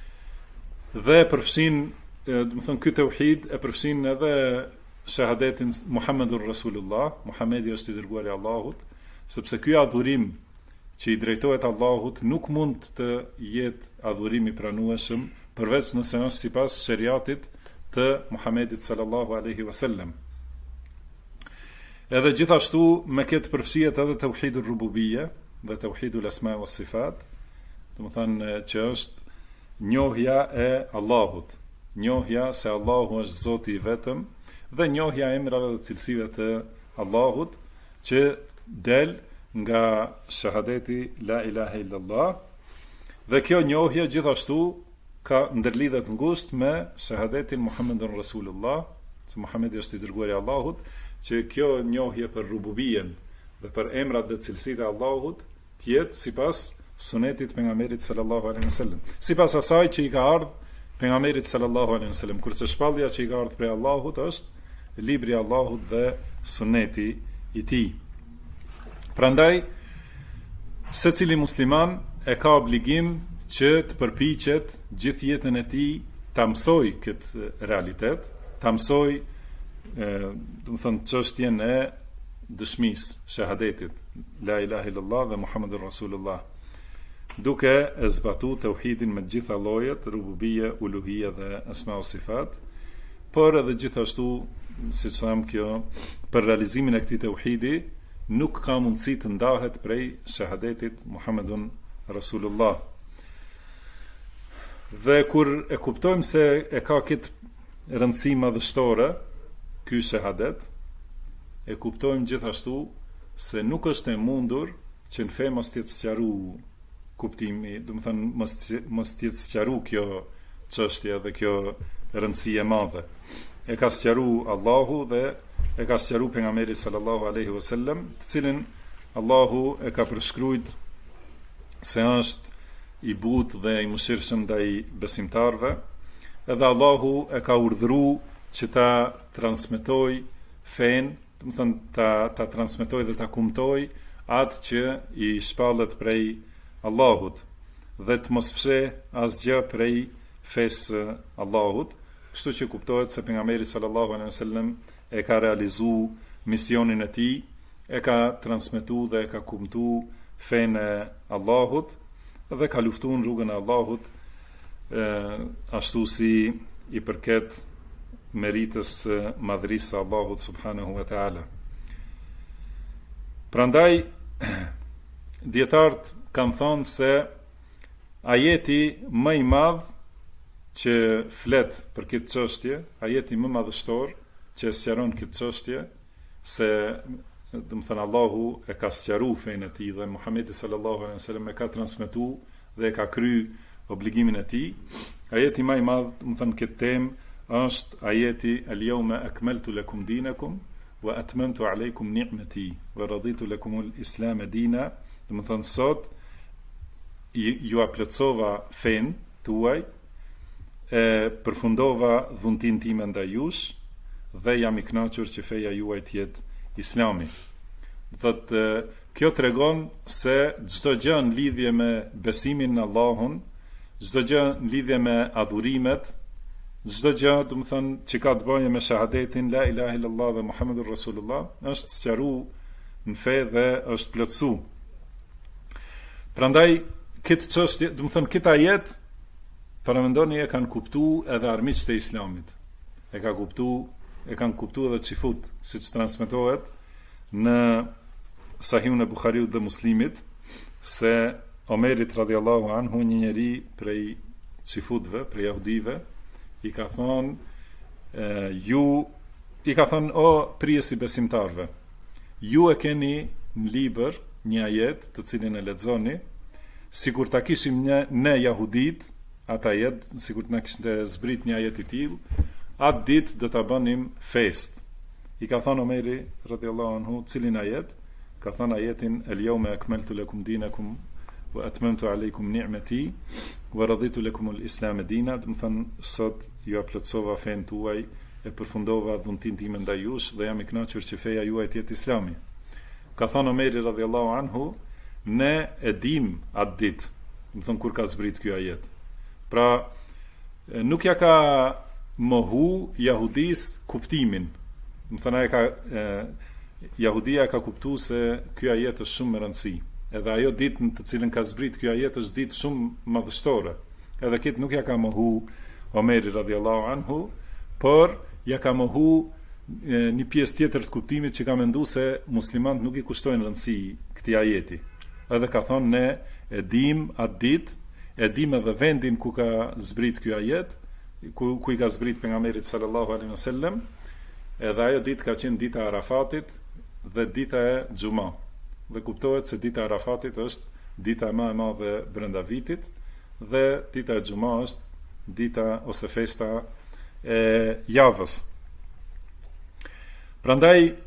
Dhe përfshin, do të thonë ky tauhid e përfshin edhe shahadetin Muhammedur Rasulullah, Muhamedi është i dërguari i Allahut, sepse ky adhurim që i drejtohet Allahut nuk mund të jetë adhurim i pranueshëm përveç nëse është sipas shariatit të Muhamedit sallallahu alaihi wasallam. Edhe gjithashtu me këtë përfshihet edhe tauhidul rububiyya dhe tauhidul asma was sifat, do të thonë që është njohja e Allahut, njohja se Allahu është Zoti i vetëm dhe njohja e emrave dhe cilësive të Allahut që del nga shahadeti la ilaha illallah. Dhe kjo njohje gjithashtu ka ndërlidhet ngushtë me shahadetin Muhammedur Rasulullah, se Muhamedi është i dërguari i Allahut, që kjo njohje për rububiyen dhe për emrat dhe cilësitë e Allahut të jetë sipas sunetit pejgamberit sallallahu alaihi wasallam, sipas asaj që i ka ardhur pejgamberit sallallahu alaihi wasallam, kurse shpallja që i ka ardhur prej Allahut është libri i Allahut dhe suneti i tij. Prandaj secili musliman e ka obligim që të përpiqet gjithë jetën e tij ta mësoj këtë realitet, ta mësoj do të thonë çështjen e dëshmisë, shahadetit, la ilaha illallah dhe Muhammedur Rasulullah, duke e zbatuar tauhidin me të gjitha llojet, rububie, uluhia dhe asma o sifat, por edhe gjithashtu, siç tham, kjo për realizimin e këtij tauhidi nuk ka mundësi të ndahet prej shahadetit Muhammedun Rasulullah. Dhe kur e kuptojmë se e ka këtë rëndësi madhështore ky shahadet, e kuptojmë gjithashtu se nuk është e mundur që në fe mos të jetë sqaruar kuptimi, do të thënë mos të jetë sqaruar kjo çështje dhe kjo rëndësi e madhe. E ka sqaruar Allahu dhe e ka sqaruar pejgamberi sallallahu alaihi wasallam, të cilin Allahu e ka përshkruajt se është i butë dhe i mëshirshëm ndaj besimtarëve, edhe Allahu e ka urdhëruar që ta transmetoj fen, do të thënë ta transmetoj dhe ta kumtoj atë që i shpallet prej Allahut dhe të mos fsheh asgjë prej fesë Allahut, kështu që kuptohet se pejgamberi sallallahu alaihi wasallam e ka realizuar misionin e tij, e ka transmetuar dhe e ka kumtuar fenë e Allahut dhe ka luftuar në rrugën e Allahut ashtu si i përket meritës madhrisë së Allahut subhanahu wa taala. Prandaj dietarët kanë thënë se ajeti më i madh që flet për këtë çështje, ajeti më madhështor që sqaron këtë çështje, se do të thënë Allahu e ka sqaruar fenë e tij dhe Muhamedi sallallahu alaihi wasallam e ka transmetuar dhe e ka kryer obligimin e tij. Ajeti më i madh, do të thënë këtë temë, është ajeti al-yawma akmaltu lakum dinakum wa atmamtu alaykum ni'mati wa raditu lakum al-islam dina, do të thënë sot ju aplotësova fen tuaj, përfundova dhuntin time ndaj jush dhe jam i kënaqur që feja juaj të jetë Islami. Thotë kjo tregon se çdo gjë në lidhje me besimin në Allahun, çdo gjë në lidhje me adhurimet, çdo gjë, do të thënë, që ka të bëjë me shahadetin la ilaha illallah dhe Muhammedur Rasulullah, është sqaruar në fe dhe është plotësuar. Prandaj këtë çështje, do të thënë, këtë ajet paramendoni e kanë kuptuar edhe armiqtë e Islamit. E kanë kuptuar edhe xifut, siç transmetohet në Sahihun e Buhariut dhe Muslimit, se Omerit radhiyallahu anhu, një njeri prej xifutëve, prej jahudive, i ka thonë o prijesi besimtarve, ju e keni në libër një ajet të cilin e lexoni, sikur ta kishim ne jahudit, atë ajet, sikur të na kishte zbrit një ajet i tillë, atë ditë do ta bënim fest. I ka thonë Omeri radhiyallahu anhu, cilin ajet? Ka thonë ajetin el-yawma akmaltu lakum dinakum wa atmamtu alaykum ni'mati wa raditu lakum al-islam dina, do të thënë sot ju aplotësova fen tuaj, e përfundova dhuntin time ndaj jush dhe jam i kënaqur që feja juaj të jetë Islami. Ka thënë Omeri radhiyallahu anhu, ne e dim atë ditë, do të thënë kur ka zbrit ky ajet. Pra nuk ja ka mohu jahudis kuptimin. Do të thënë jahudia ka kuptuar se ky ajet është shumë me rëndësi. Edhe ajo ditë në të cilën ka zbrit ky ajet është ditë shumë madhështore. Edhe këtë nuk ja ka mohu Omeri radhiyallahu anhu, por ja ka mohu një pjesë tjetër të kuptimit që ka menduar se muslimanët nuk i kushtojnë rëndësi këtij ajeti. Edhe ka thonë ne e dim atë ditë, e dim edhe vendin ku ka zbrit ky ajet, ku i ka zbrit pejgamberit sallallahu alaihi wasallam, edhe ajo ditë ka qenë dita e Arafatit dhe dita e Xuma. Dhe kuptohet se dita e Arafatit është dita më e madhe brenda vitit dhe dita e Xuma është dita ose festa e javës. Prandaj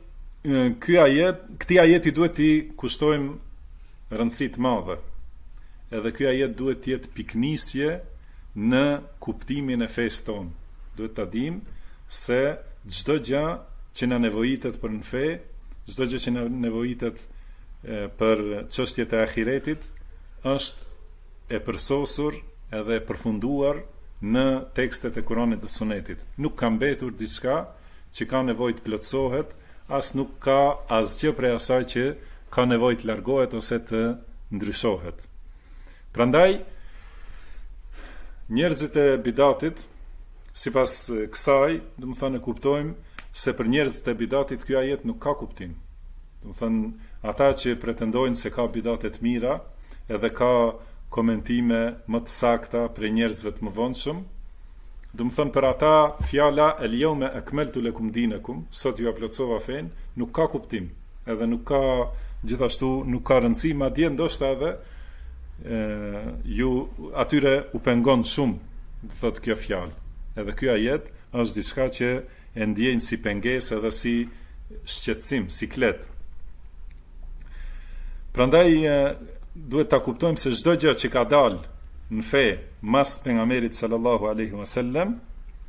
këtij ajeti duhet t'i kushtojmë rëndësi të madhe. Edhe ky ajet duhet të jetë piknisje në kuptimin e fesë tonë. Duhet ta dimë se çdo gjë që na nevojitet për në fe, çdo gjë që na nevojitet për çështjet e ahiretit është e përsosur edhe e përfunduar në tekstet e Kuranit dhe Sunetit. Nuk ka mbetur diçka që ka nevojë të plotësohet, as nuk ka asgjë prej asaj që ka nevojë të largohet ose të ndryshohet. Prandaj njerëzit e bidatit, sipas kësaj, do të thënë kuptojmë se për njerëzit e bidatit ky ajet nuk ka kuptim. Do të thënë ata që pretendojnë se ka bidate të mira, edhe ka komentime më të sakta për njerëzve të mëvonshëm, do të thënë për ata fjala el yawma akmaltu lakum dinakum, sot ju plotësova fen, nuk ka kuptim. Edhe nuk ka, gjithashtu nuk ka rëndësi, madje ndoshta edhe atyre u pengon shumë, thot kjo fjalë. Edhe ky ajet është diçka që e ndjejnë si pengesë edhe si shqetësim, si klet. Prandaj duhet ta kuptojmë se çdo gjë që ka dalë në fe mas pejgamberit sallallahu alaihi wasallam,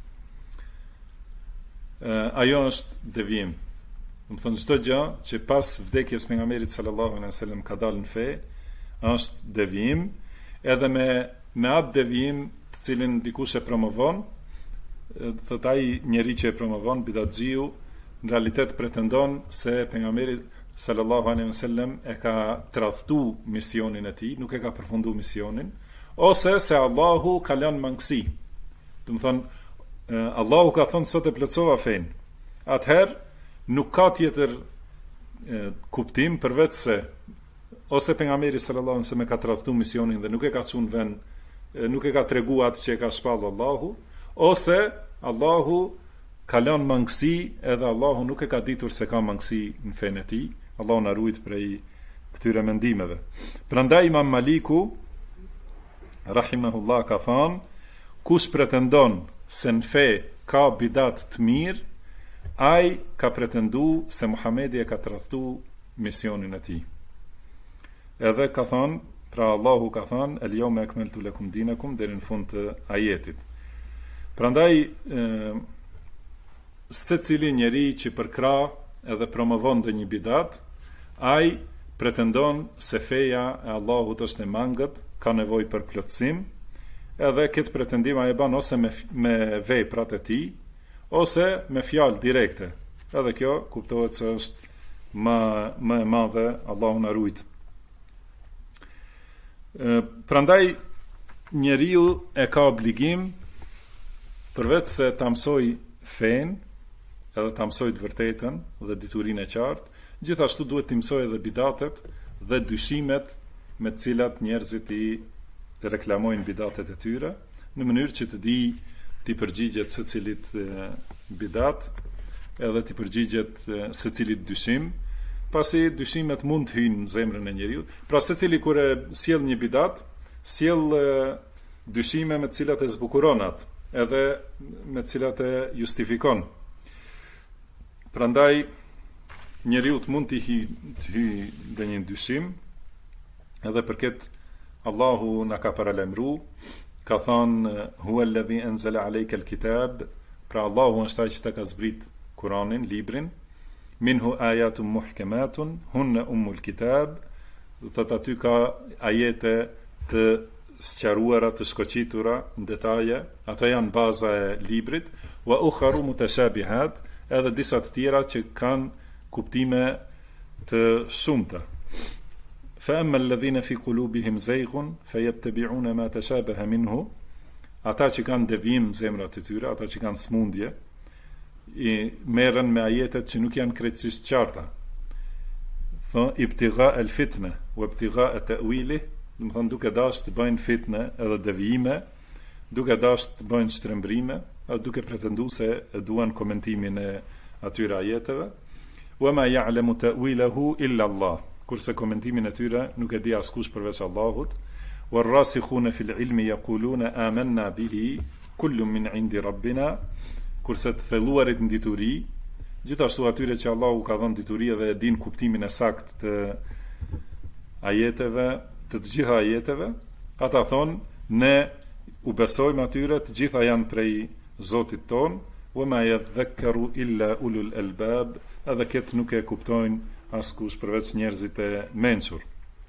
ajo është devijim. Do të thonë çdo gjë që pas vdekjes pejgamberit sallallahu alaihi wasallam ka dalë në fe, është devijim, edhe me atë devijim të cilin dikush e promovon, thot ai njeri që e promovon, bidatxhiu, në realitet pretendon se pejgamberi sallallahu alaihi wasallam e ka tradhtu misionin e tij, nuk e ka përfundu misionin, ose se Allahu ka lënë mangësi. Do të thonë Allahu ka thënë sot e plotësova fen. Atëherë nuk ka tjetër kuptim përveç se ose pejgamberi sallallahu alaihi wasallam e ka tradhtu misionin dhe nuk e ka çunë vend, nuk e ka treguar atë që e ka shpallë Allahu, ose Allahu ka lënë mangësi edhe Allahu nuk e ka ditur se ka mangësi në fenë e tij. Allahu na ruajt prej këtyre mendimeve. Prandaj Imam Maliku rahimahullah ka thënë, kush pretendon se në fe ka bidat të mirë, ai ka pretendu se Muhamedi e ka tradhtu misionin e tij. Edhe ka thënë, pra Allahu ka thënë, el yawma akmaltu lakum dinakum, deri në fund të ajetit. Prandaj secili njeri që përkra edhe promovon dhe një bidat, ai pretendon se feja e Allahut është e mangët, ka nevojë për plotësim, edhe këtë pretendim ai e bën ose me veprat e tij, ose me fjalë direkte. Edhe kjo kuptohet se është më e madhe, Allahu na ruajt. Prandaj njeriu e ka obligim përveç se ta mësoj fen, edhe ta mësoj të vërtetën dhe diturinë e qartë, gjithashtu duhet të mësoj edhe bidatet dhe dyshimet me të cilat njerëzit i reklamojnë bidatet e tyre, në mënyrë që të di të përgjigjet secilit bidat, edhe të përgjigjet secilit dyshim, pasi dyshimet mund të hyjnë në zemrën e njeriu. Pra secili kur e sjell një bidat, sjell dyshime me të cilat e zbukuron atë, edhe me të cilat e justifikon. Prandaj njeriu mund të hyjë në një dyshim, edhe për këtë Allahu na ka paralajmëruar, ka thënë huwa alladhi anzala alayka alkitab, pra Allahu është ai që ka zbrit Kur'anin, librin, minhu ayatun muhkamatun hunna ummul kitab, thot aty ka ajete të sqaruara, të shkoqitura në detaje, ato janë baza e librit, wa ukharu mutashabihat, edhe disa të tjera që kanë kuptime të shumta. Fa amma alladhina fi qulubihim zayghun fayattabi'una ma tashabaha minhu, ata që kanë devijim në zemrat e tyre, ata që kanë smundje, i merren me ajetet që nuk janë krejtësisht qarta. Thon ibtigha al fitne wa ibtigha ta'wili, do të thonë duke dashur të bëjnë fitne edhe devijime, duke dashur të bëjnë shtrembrime, apo duke pretenduar se e duan komentimin e atyre ajeteve. Wa ma ya'lamu ta'wilahu illa Allah, kurse komentimin e tyre nuk e di askush përveç Allahut. Warrasikhuna fil ilmi yaquluna amanna bihi kullun min 'indi rabbina, kurse të thelluarit në dituri gjithashtu atyre që Allahu ka dhënë dituri dhe e din kuptimin e saktë të ajeteve, të gjitha ajeteve, ata thonë, ne u besojmë atyre, të gjitha janë prej Zotit ton, wa ma yadhakkaru illa ulul albab, edhe këtë nuk e kuptojnë askush përveç njerëzit e mençur.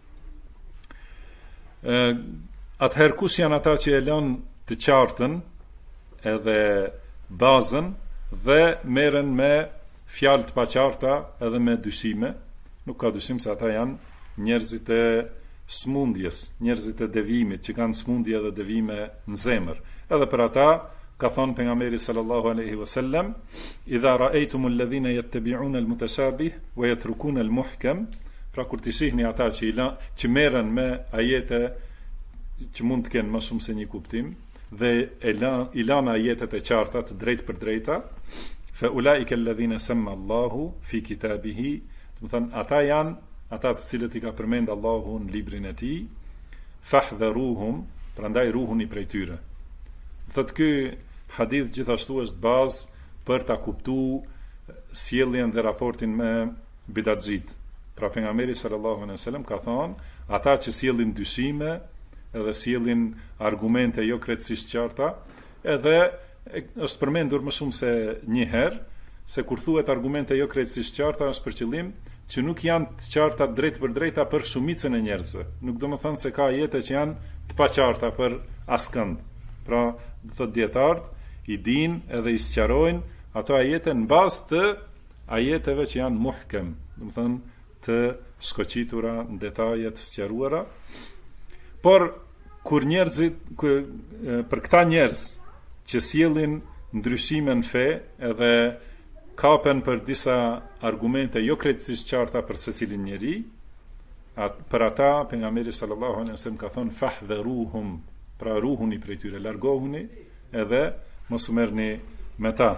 Atëherë kush janë ata që e lënë të qartën edhe bazën dhe merren me fjalë të paqarta edhe me dyshime? Nuk ka dyshim se ata janë njerëzit e smundjes, njerëzit e devimit, që kanë smundje dhe devime në zemër. Edhe për ata ka thonë pejgamberi sallallahu alaihi wasallam, idha ra'aytumul ladhina yattabi'una al-mutashabih wa yatrukuna al-muhkam, pra kur të shihni ata që merren me ajete që mund të kenë më shumë se një kuptim dhe i lanë ajetet e qarta të drejtë për drejta, fa ulaika alladhina samma Allahu fi kitabihi, do të thonë ata janë ata të cilët i ka përmend Allahu në librin e tij, fahdharuhum, prandaj ruhuni prej tyre. Thotë ky hadith gjithashtu është bazë për ta kuptuar sjelljen dhe raportin me bidatxhit. Pra pejgamberi sallallahu alaihi wasallam ka thonë, ata që sjellin dyshime edhe sjellin argumente jo krejtësisht qarta, edhe është përmendur më shumë se një herë se kur thuhet argumente jo krejtësisht qarta është për qëllim që nuk janë të qarta drejt për drejta për shumicën e njerëzve. Nuk do të thonë se ka ajete që janë të paqarta për askënd. Pra, do thotë dietarët i din edhe i sqarojnë ato ajete në bazë të ajeteve që janë muhkem, do të thonë të shkoqitura në detaje të sqaruara. Por kur për këta njerëz që sjellin ndryshime në fe edhe kapen për disa argumente jo krejtësisht qarta për secilin njeri, për ata pejgamberi sallallahu alaihi wasallam ka thonë fahdharuhum, pra ruhuni prej tyre, largohuni edhe mos u merrni me ta.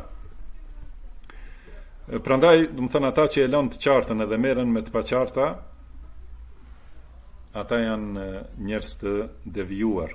Prandaj, do të thënë ata që e lënë të qartën edhe merren me të paqarta, ata janë njerëz të devijuar.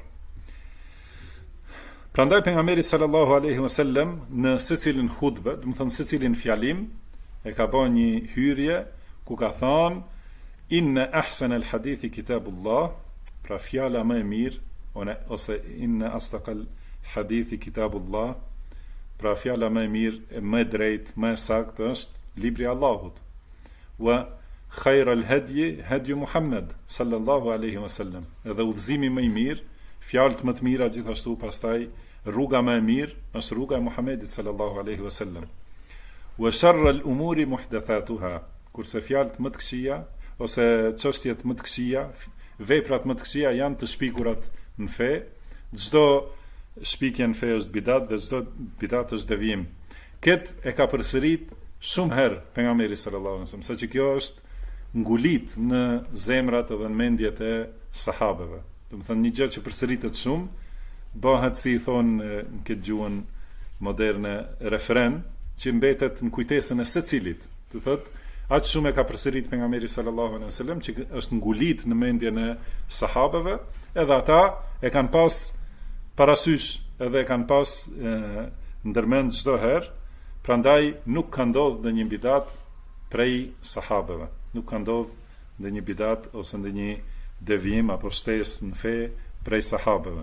Prandaj pejgamberi sallallahu alaihi wasallam në secilin hutbe, do të thënë secilin fjalim, e ka bërë një hyrje ku ka thënë inna ahsana al-hadithi kitabullah, pra fjala më e mirë ose inna asdaqal hadithi kitabullah, pra fjala më e mirë, më e drejtë, më e saktë është libri i Allahut. Wa khayral hadyi hadyu Muhammad sallallahu alaihi wasallam. Edhe udhëzimi më i mirë, fjalët më të mira gjithashtu pastaj rruga më e mirë është rruga e Muhamedit sallallahu alaihi wasallam. Wa sharral umuri muhdathatuha. Kurse fjalët më të këqija ose çështjet më të këqija, veprat më të këqija janë të shpikurat në fe. Çdo shpikje në fe është bidat dhe çdo bidat është devijim. Këtë e ka përsërit shumë herë pejgamberi sallallahu alaihi wasallam, saqë kjo është ngulit në zemrat edhe në mendjet e sahabeve. Do të thënë një gjë që përsëritet shumë, bëhet si i thonë në këtë gjuhën moderne refren, që mbetet në kujtesën e secilit. Do thotë aq shumë e ka përsërit pejgamberi sallallahu alaihi wasallam që është ngulit në mendjen e sahabeve, edhe ata e kanë pas parasysh edhe e kanë pas ndërmend çdo herë, prandaj nuk ka ndodhur ndonjë bidat prej sahabeve. Nuk ka ndodhur ndonjë bidat ose ndonjë devijim apo shtesë në fe prej sahabeve.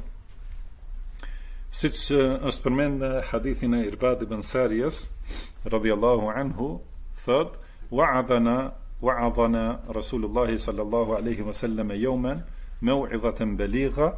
Siç është përmend në hadithin e Irbad ibn Sariyas radhiyallahu anhu, thot wa'adhana Rasulullah sallallahu alaihi wasallam yawman maw'izatan baligha.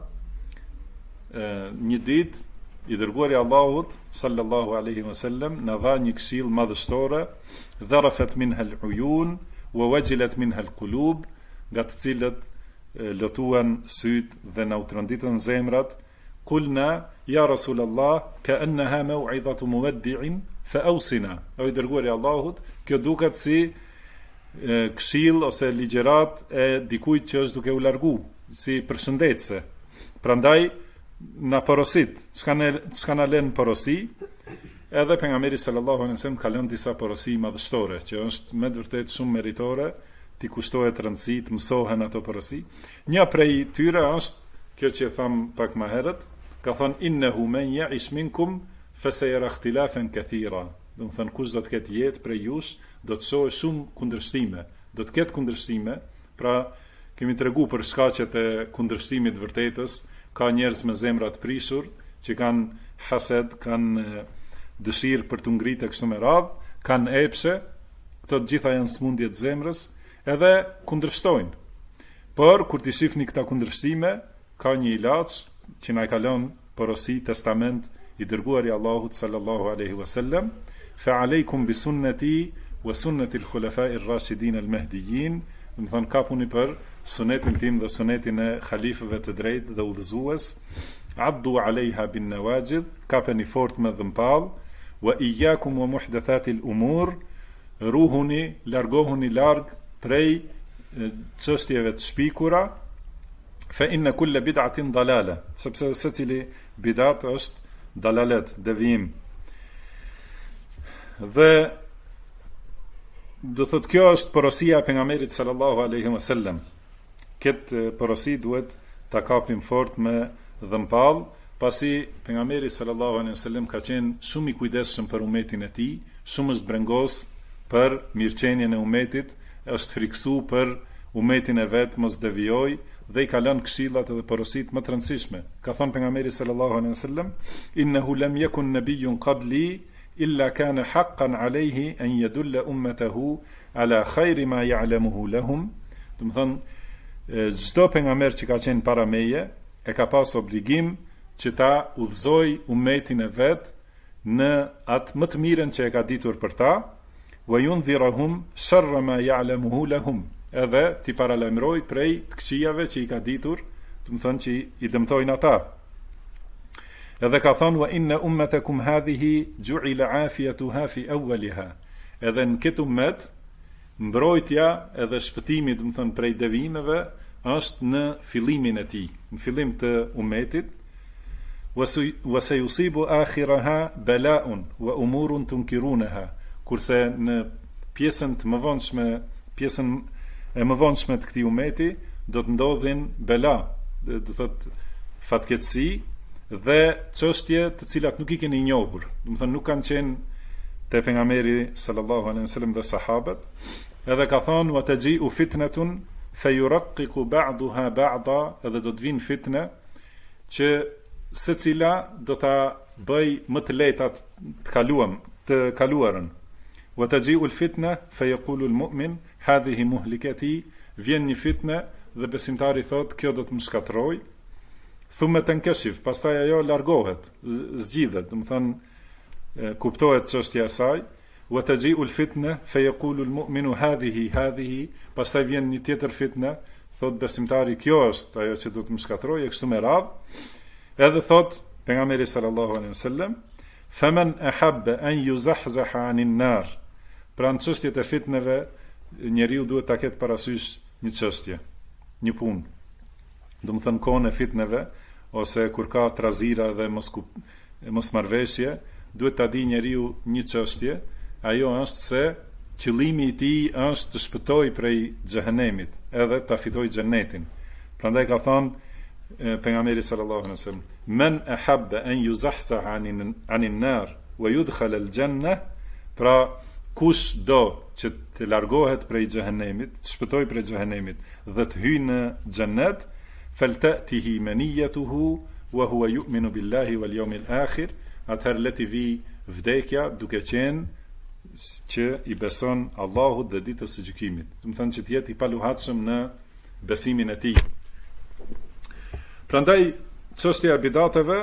Një ditë i dërguari Allahut sallallahu alaihi wasallam na dha një këshill madhështore, dharafat minha al-uyun wa wajilat minha al-qulub, nga të cilët lotuan syt dhe na u tronditën zemrat. Qulna ya Rasulullah ka'annaha maw'izatu muwaddi'in fa awsina. O i dërguari Allahut, kjo duket si këshill ose ligjërat e dikujt që është duke u largu, si përshëndetse. Prandaj na porosit, s'ka na lënë porosi, edhe pejgamberi sallallahu alaihi wasallam ka lënë disa porosi madhështore, që është me të vërtetë shumë meritore, ti kushtohet rëndësi të mësohen ato porosi. Një prej tyre është kjo që tham pak më herët, ka thënë innehu men ya'ish minkum fasayara ikhtilafan kathira. do të thënë kush do të ketë jetë prej jush, do të shohë shumë kundërshtime. Do të ketë kundërshtime, pra kemi tregu për shkaqet e kundërshtimit vërtetës, ka njerëz me zemra të prishur, që kanë hased, kanë dëshirë për të ngritë kështu me radhë, kanë epshe, këto të gjitha janë smundje të zemrës, edhe kundërshtojnë. Por kur ti shihni këta kundërshtime, ka një ilaç që na ka lënë porosi testament i dërguari Allahut sallallahu alaihi wasallam, fa aleikum bi sunnati wa sunnati al-khulafa'i ar-rashidin al-mahdiyyin, do të thonë kapuni për sunetin tim dhe sunetin e khalifëve të drejtë dhe udhëzues, addu alaiha bin nawajid, kapeni fort me dhëmpall, wa iyyakum wa muhdathati al-umur, ruhuni, largohuni larg prej çështjeve të shpikura, fa inna kulla bid'atin dalala, sepse secili bidat është dalalet, devijim. Dhe do thot kjo është porosia e pejgamberit sallallahu alaihi wasallam. Këtë porosi duhet ta kapim fort me dhëmpall, pasi pejgamberi sallallahu alaihi wasallam ka qenë shumë i kujdesshëm për umetin e tij, shumë është brengos për mirëqenien e umetit, është friksu për umetin e vet mos devijoj, dhe i ka lënë këshillat edhe porosit më të rëndësishme. Ka thënë pejgamberi sallallahu alaihi wasallam, innahu lam yakun nabiyyun qabli illa kana haqqan alayhi an yadulla ummatahu ala khayri ma ya'lamuhu lahum. Do të thonë çdo pejgamber që ka qenë para meje e ka pas obligim që ta udhëzoj ummetin e vet në atë më të mirën që e ka ditur për ta, wa yundhirahum sharra ma ya'lamuhu lahum, edhe ti paralajmëroj prej të këqijave që i ka ditur, do të thonë që i dëmtojnë ata. Edhe ka thonë wa inna ummatakum hadhihi ju'ila afiyatuha fi awwaliha. Edhe në këtë ummet mbrojtja edhe shpëtimi, do të thonë prej devijimeve, është në fillimin e tij, në fillim të ummetit. Wa sayusibu akhiraha bala'un wa umurun tunkirunaha. Kurse në pjesën të mëvonshme, pjesën e mëvonshme të këtij umeti do të ndodhin bela, do të thotë fatkeqësi dhe çështje të cilat nuk i keni njohur. Do të thonë nuk kanë qenë te pejgamberi sallallahu alaihi wasallam dhe sahabët. Edhe ka thonë wa taji'u fitnatun fayuraqqiqu ba'daha ba'da, edhe do të vinë fitne që secila do ta bëj më të lehta të kaluarën. Wa taji'u al-fitna fayaqulu al-mu'min hadhihi muhlikati, vjen një fitne dhe besimtari thot kjo do të më shkatërroj. Thumma tankashif, pastaj ajo largohet, zgjidhet, do të thonë kuptohet çështja e saj. Wa taji'u al-fitna fayaqulu al-mu'minu hadhihi, pastaj vjen një tjetër fitne, thot besimtari kjo është ajo që do të më shkatërroj, e kështu me radhë. Edhe thot pejgamberi sallallahu alaihi wasallam, faman ahabba an yuzahzaha 'anil nar. Pra në çështjet e fitneve njeriu duhet ta ketë parasysh një çështje, një punë. Do të thënë kohën e fitneve ose kur ka trazira dhe mosmarrveshje, duhet ta di njeriu një çështje, ajo është se qëllimi i tij është të shpëtojë prej xhehenemit, edhe ta fitojë xhenetin. Prandaj ka thënë pejgamberi sallallahu alaihi wasallam, men ahabba an yuzahzaha 'anil nar wa yudkhala al-janna, pra kush do që të largohet prej xhehenemit, të shpëtojë prej xhehenemit dhe të hyjë në xhennet, faltatihi maniyatuhu wa huwa yu'minu billahi wal yawmil akhir, atëherë le t'i vi vdekja duke qenë që i beson Allahut dhe ditës së gjykimit. Do të thonë që të jetë i paluhatshëm në besimin e tij. Prandaj çështja e bidateve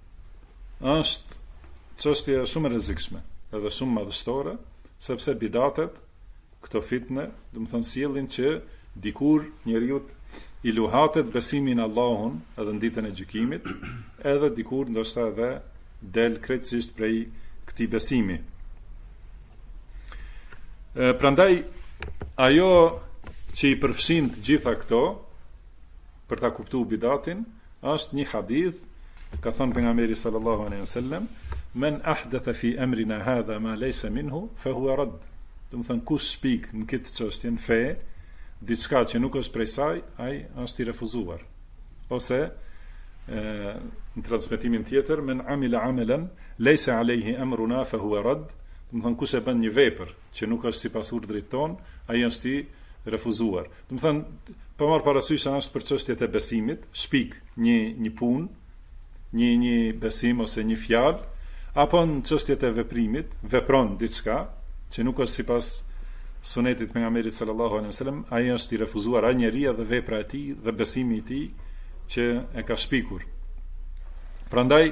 është çështje shumë e rrezikshme, edhe shumë madhështore, sepse bidatet, këto fitne, do të thonë sjellin që dikur njeriu i luhatet besimin Allahun edhe në ditën e gjykimit, edhe dikur ndoshta edhe del krejtësisht prej këtij besimi. Prandaj ajo që i përfshin të gjitha këto për ta kuptuar bidatin është një hadith, ka thënë pejgamberi sallallahu alaihi wasallam, men ahdatha fi amrina hadha ma laysa minhu fa huwa rad. Do të thënë kush shpik në këtë çështje në fe diçka që nuk është prej saj, ai është i refuzuar. Ose në transmetimin tjetër, men amila amalan laysa alayhi amruna fa huwa rad, Domethënë kush e bën një vepër që nuk është sipas urdhrit ton, ai është i refuzuar. Domethënë pa marr parasysh është për çështjet e besimit, shpik një punë, një besim ose një fjalë, apo në çështjet e veprimit, vepron diçka që nuk është sipas sunetit pejgamberit sallallahu alaihi wasallam, ai është i refuzuar, ai njeriu dhe vepra e tij dhe besimi i tij që e ka shpikur. Prandaj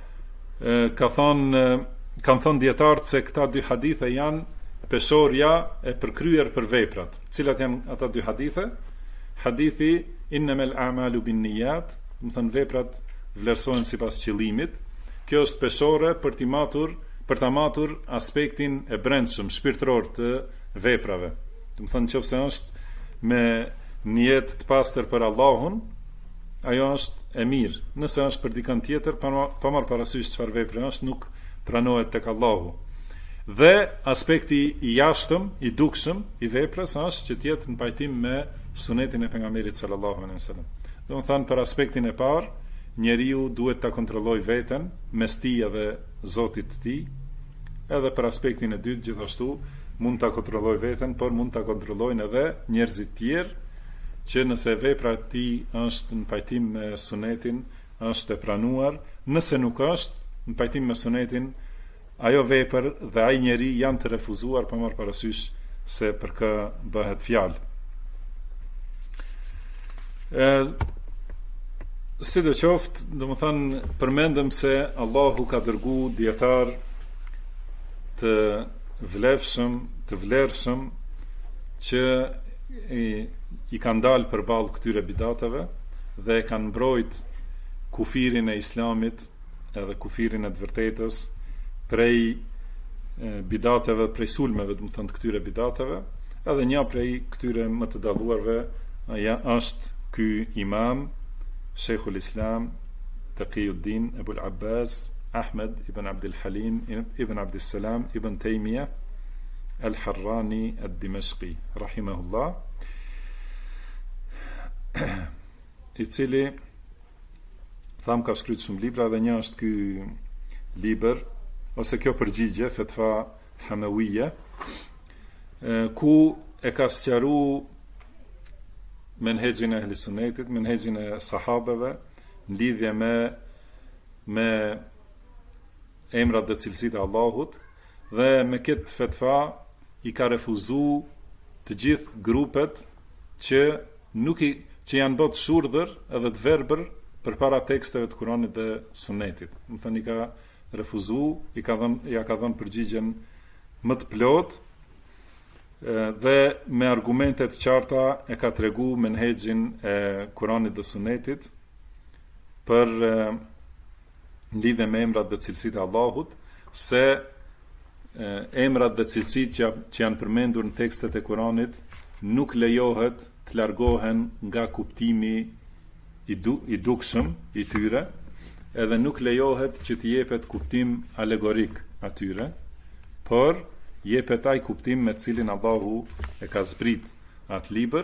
kanë thënë dietarët se këta dy hadithe janë peshorja e përkryer për veprat. Cilat janë ata dy hadithe? Hadithi innamal a'malu binniyat, do të thënë veprat vlerësohen sipas qëllimit. Kjo është peshore për ta matur aspektin e brendshëm shpirtëror të veprave. Do të thënë nëse është me nijet të pastër për Allahun, ajo është e mirë. Nëse është për dikën tjetër, pa marr parasysh çfarë vepre është, nuk pranohet tek Allahu. Dhe aspekti i jashtëm, i dukshëm i veprës është që të jetë në pajtim me sunetin e pejgamberit sallallahu alaihi wasallam. Do të thënë për aspektin e parë, njeriu duhet ta kontrollojë veten mes tij dhe Zotit të tij. Edhe për aspektin e dytë gjithashtu mund ta kontrollojë veten, por mund ta kontrollojnë edhe njerëzit tjerë, që nëse vepra e tij është në pajtim me sunetin, është e pranuar. Nëse nuk është në pajtim me sunetin, ajo vepër dhe ai njeri janë të refuzuar, pa marrë parasysh se për kë bëhet fjalë. Sidoqoftë, domethënë përmendëm se Allahu ka dërguar dietar të vlefshëm, të vlerëshëm, që i kanë dalë përballë këtyre bidatave dhe kanë mbrojt kufirin e islamit edhe kufirin e të vërtetës prej bidateve, prej sulmeve, do të thënë të këtyre bidateve. Edhe një prej këtyre më të dalluarve është ky imam Sheikhul Islam Taqiyuddin Abul Abbas Ahmed ibn Abdul Halim ibn Abdul Salam ibn Taymiyah Al-Harrani Ad-Dimashqi rahimahullah, i cili tham ka shkruar shumë libra dhe një është ky libër ose kjo përgjigje Fetva Hamawiyya, ku e ka sqaruar menhexhin e ehli sunnetit, menhexhin e sahabeve në lidhje me emrat dhe cilësitë e Allahut, dhe me këtë fetva i ka refuzuar të gjithë grupet që janë bërë shurdhër edhe të verbër përpara teksteve të Kuranit dhe Sunetit. Do të thënë i ka refuzuar, ja ka dhënë përgjigjen më të plotë, dhe me argumente të qarta e ka treguar menhexhin e Kuranit dhe Sunetit për në lidhje me emrat dhe cilësitë e Allahut, se emrat dhe cilësitë që janë përmendur në tekstet e Kuranit nuk lejohet të largohen nga kuptimi i dukshëm i tyre, edhe nuk lejohet që të jepet kuptim alegorik atyre, por jepet ai kuptim me cilin Allahu e ka zbrit atë libër,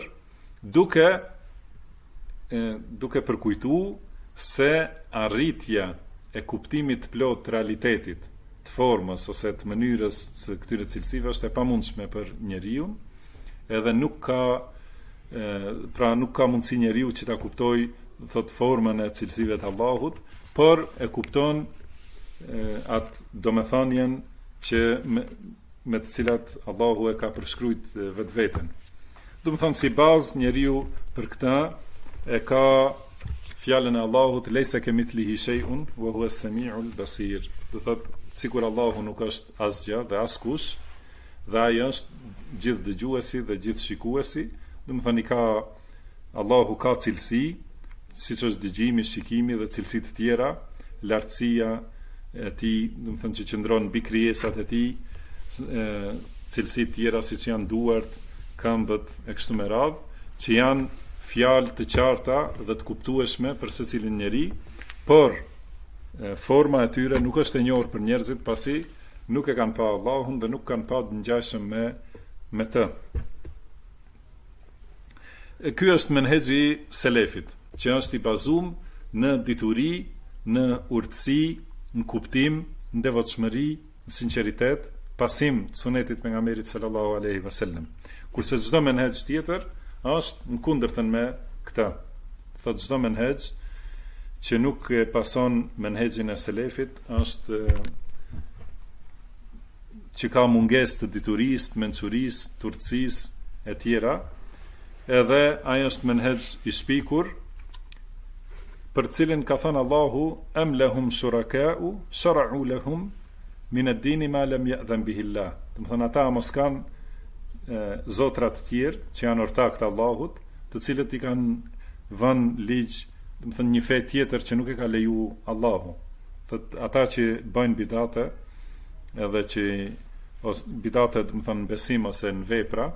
duke përkujtuar se arritja e kuptimit të plot të realitetit, të formës ose të mënyrës së këtyre cilësive është e pamundshme për njeriu, edhe nuk ka mundësi njeriu që ta kuptoj thot formën e cilësive të Allahut, por e kupton atë domethënien që me të cilat Allahu e ka përshkruajt vetveten. Do të thonë si bazë njeriu për këtë e ka fjalën e Allahut leysa kemithlihi shay'un wa huwa as-sami'ul basir. Do thotë sikur Allahu nuk është asgjë dhe askush, dhe ai është gjithë dëgjuesi dhe gjithë shikuesi. Do të thonë Allahu ka cilësi, siç është dëgjimi, shikimi dhe cilësi të tjera, lartësia e tij, do të thonë që qëndron mbi krijesat e tij, cilësi të tjera siç janë duart, këmbët e kështu me radhë, që janë fjalë të qarta dhe të kuptueshme për secilin njeri, por forma e tyre nuk është e njohur për njerëzit, pasi nuk e kanë pa Allahun dhe nuk kanë pa të ngjashëm me të. Ky është menhexhi selefit, që është i bazuar në dituri, në urtësi, në kuptim, në devotshmëri, në sinqeritet pasim të sunetit pejgamberit sallallahu alaihi wasallam. Kurse çdo menhej tjetër është në kundërtën me këtë. Thot çdo menhej që nuk e pason menhexhin e selefit është që ka mungesë të diturisë, të mençurisë, të urtësisë e tjera, edhe ai është menhej i shpikur, për cilin ka thënë Allahu am lahum shuraka'u shara'u lahum min ad-din ma lam ya'dhan bihi Allah. Do të thonë ata mos kanë zotra të tjerë që janë ortak të Allahut, të cilët i kanë vënë ligj, do të thonë një fe tjetër që nuk e ka leju Allahu. Thot ata që bëjnë bidate, edhe që bidate do të thonë besim ose në vepra,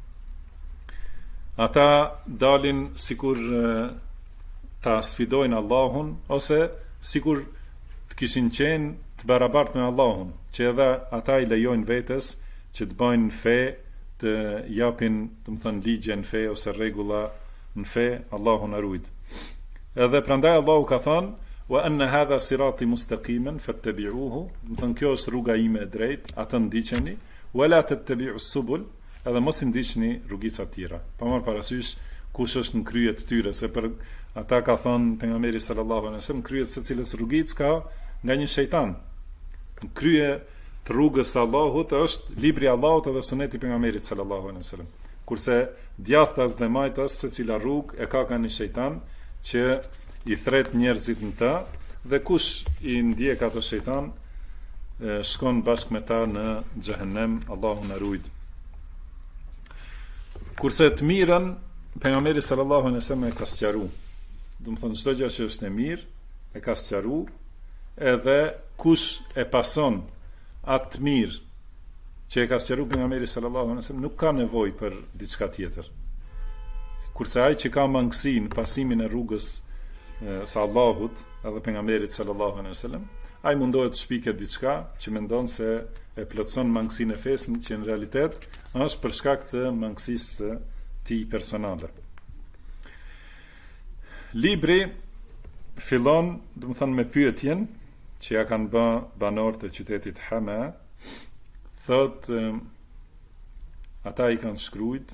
ata dalin sikur ta sfidojnë Allahun, ose sikur të kishin qenë të barabartë me Allahun, që edhe ata i lejojnë vetes që të bëjnë fe, të japin, do të thonë, ligje në fe ose rregulla në fe, Allahu na ruaj. Edhe prandaj Allahu ka thënë: "Wa anna hadha sirati mustaqiman fattabi'uhu", do të thonë kjo është rruga ime e drejtë, atë ndiqeni, "wa la tattabi'us subul", edhe mos i ndiqni rrugica të tjera. Pa marrë parasysh kush është në krye të tyre, se për ata ka thënë pejgamberi sallallahu alaihi wasallam, kryet së cilës rrugicë ka nga një shejtan. Në krye të rrugës së Allahut është libri i Allahut dhe suneti i pejgamberit sallallahu alaihi wasallam. Kurse djathtas dhe majtas secila rrugë e ka një shejtan që i thret njerëzit në ta, dhe kush i ndjek atë shejtan shkon bashkë me ta në xhehenem, Allahu na ruaj. Kurse të mirën pejgamberi sallallahu alaihi wasallam e ka sqaruar. Do të thonë çdo gjë që është e mirë e ka sqaruar, edhe kush e pason atë mirë që e ka sqaruar pejgamberi sallallahu alaihi wasallam nuk ka nevojë për diçka tjetër. Kurse ai që ka mangësi në pasimin e rrugës së Allahut edhe pejgamberit sallallahu alaihi wasallam, ai mundohet të shpiket diçka që mendon se e plotson mangësinë e fesë, që në realitet është për shkak të mangësisë së tij personale. Libri fillon, do të thonë, me pyetjen që ja kanë bë banorët e qytetit Hama. Thot ata i kanë shkruajt,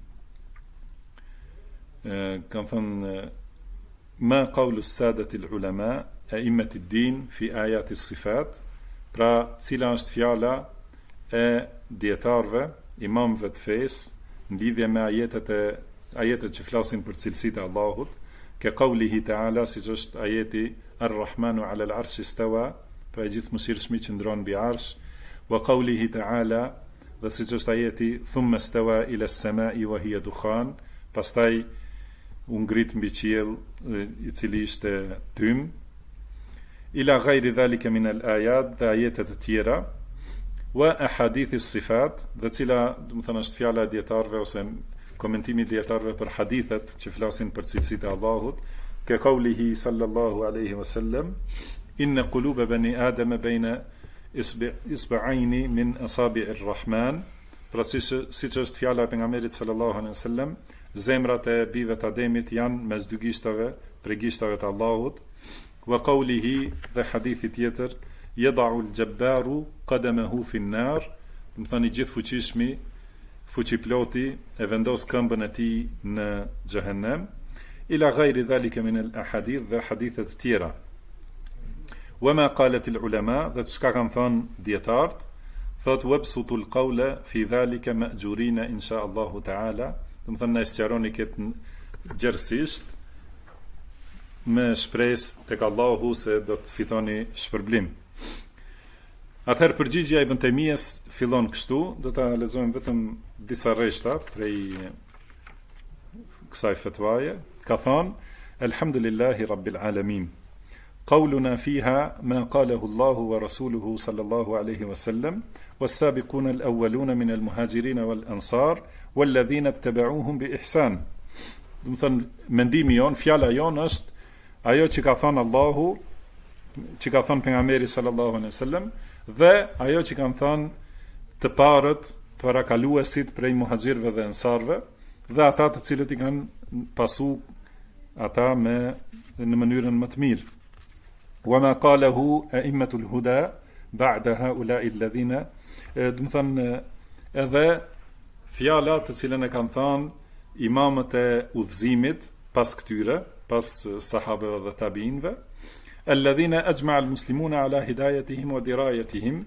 kanë thënë: "Ma qawlu as-sadati al-ulama a'immat ad-din fi ayat as-sifat", pra cila është fjala e dietarëve, imamëve të fesë në lidhje me ajetet që flasin për cilësitë e Allahut, ke qawlihi ta'ala, si që është ajeti Ar-Rahmanu ala al-arshi stawa, pra i gjithë mëshirshmi që ndron mbi arsh, wa qawlihi ta'ala, dhe si që është ajeti thumma stawa ila as-sama'i wa hiya dukhan, pastaj u ngrit mbi qiell i cili ishte tym, ila ghayri dhalika min al-ayat, dhe ajetet të tjera, wa ahadithi as-sifat, dhe cila do të thonë është fjala e dietarëve ose komentimi i dietarëve për hadithet që flasin për cilësitë e Allahut, ke qawlihi sallallahu alaihi wasallam: "Inna quluba bani adama bayna isba'aini min asabi'ir rahman", pra siç është fjala e pejgamberit sallallahu alaihi wasallam, zemrat e bijve të Ademit janë mes dy gishtave, prej gishtave të Allahut. Wa qawlihi, dhe hadithi tjetër: "Yada'u al-jabbaru qadamahu fi an-nar", do të thonë i gjithë fuqishmi, fuqiploti e vendos këmbën e tij në xhehenem, ila ghayri dhalika min al-ahadith, dhe hadithet të tjera. Wa ma qalat al-ulama, dhe çka kanë thënë dietarët, thot: "Wabsutu al-qawla fi dhalika ma'jurina insha Allahu ta'ala", do të thonë na sqaroni këtë gjerësisht me shpresë tek Allahu se do të fitoni shpërblim. Atëherë përgjigjja e Ibn Taymijes fillon kështu, do ta lexojmë vetëm disa rreshta prej kësaj fetvaje. Ka thënë: "Elhamdulillahi rabbil alamin. Qawluna fiha ma qalahu Allahu wa rasuluhu sallallahu alaihi wasallam was-sabiqun al-awwalun min al-muhajirin wal-ansar wal-ladhina ittaba'uuhum bi ihsan." Do të thonë mendimi jon, fjala jon është ajo që ka thënë Allahu, që ka thënë pejgamberi sallallahu alaihi wasallam, dhe ajo që kanë thënë të parët parakaluesit prej muhaxhirëve dhe ansarëve, dhe ata të cilët i kanë pasu ata në mënyrën më të mirë. Wa ma qalahu a'immatul huda ba'da ha'ula'i alladhina do të thënë edhe fjalat të cilën e kanë thënë imamët e udhëzimit pas këtyre, pas sahabeve dhe tabiinëve, alladhina ajma'a al-muslimuna ala hidayatihim wa dirayatihim,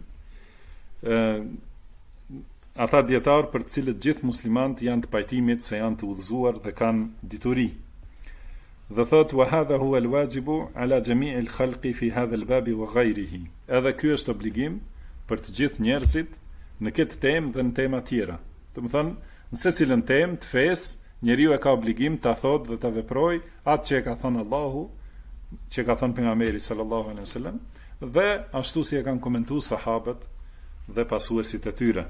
ata dietar për të cilët gjithë muslimanët janë të pajtimit se janë të udhëzuar dhe kanë dituri. Dhe thot wa hadha huwa al-wajibu ala jami'i al-khalqi fi hadha al-bab wa ghayrihi. Edhe ky është obligim për të gjithë njerëzit në këtë temë dhe në tema tjera. Do të thonë, në secilën temë të fesë, njeriu e ka obligim ta thotë dhe ta veprojë atë që e ka thënë Allahu, që e ka thënë pejgamberi sallallahu alaihi wasallam, dhe ashtu si e kanë komentuar sahabët dhe pasuesit e tyre.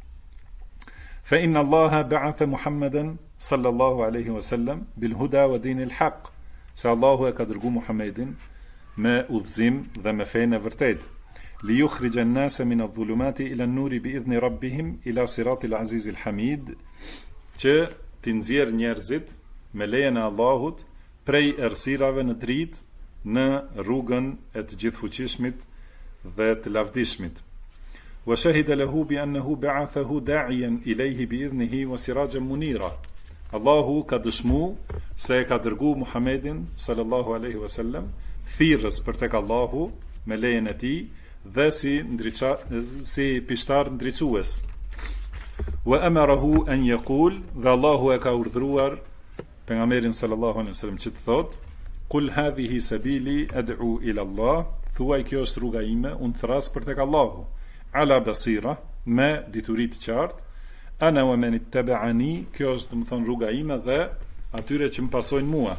Fa inna Allaha ba'atha Muhammadan sallallahu alaihi wasallam bil huda wa dinil haq. Se Allahu e ka dërguar Muhammedin me udhëzim dhe me fenë e vërtetë. Li yukhrija an-nasa min adh-dhulumati ila an-nuri bi idhni rabbihim ila siratil azizil hamid, që të nxjerr njerëzit me lejen e Allahut prej errësirave në dritë në rrugën e të gjithfuqishmit dhe të lavdishmit. Wa shahida lahu bi annahu ba'athahu da'iyan ilayhi bi idhnihi wa sirajan munira. Allahu ka dëshmuar se e ka dërguar Muhammedin sallallahu alaihi wasallam thirrës për tek Allahu me lejen e tij dhe si pishtar ndriçues. Wa amarahu an yaqul, dhe Allahu e ka urdhëruar pejgamberin sallallahu alaihi wasallam që të thotë: "Qul hadhihi sabili ad'u ila Allah", thuaj kjo është rruga ime, unë thras për tek Allahu, ala basira, me dituri të qartë, ana wa man ittaba'ani, kjo është do të thonë rruga ime dhe atyre që më pasojnë mua.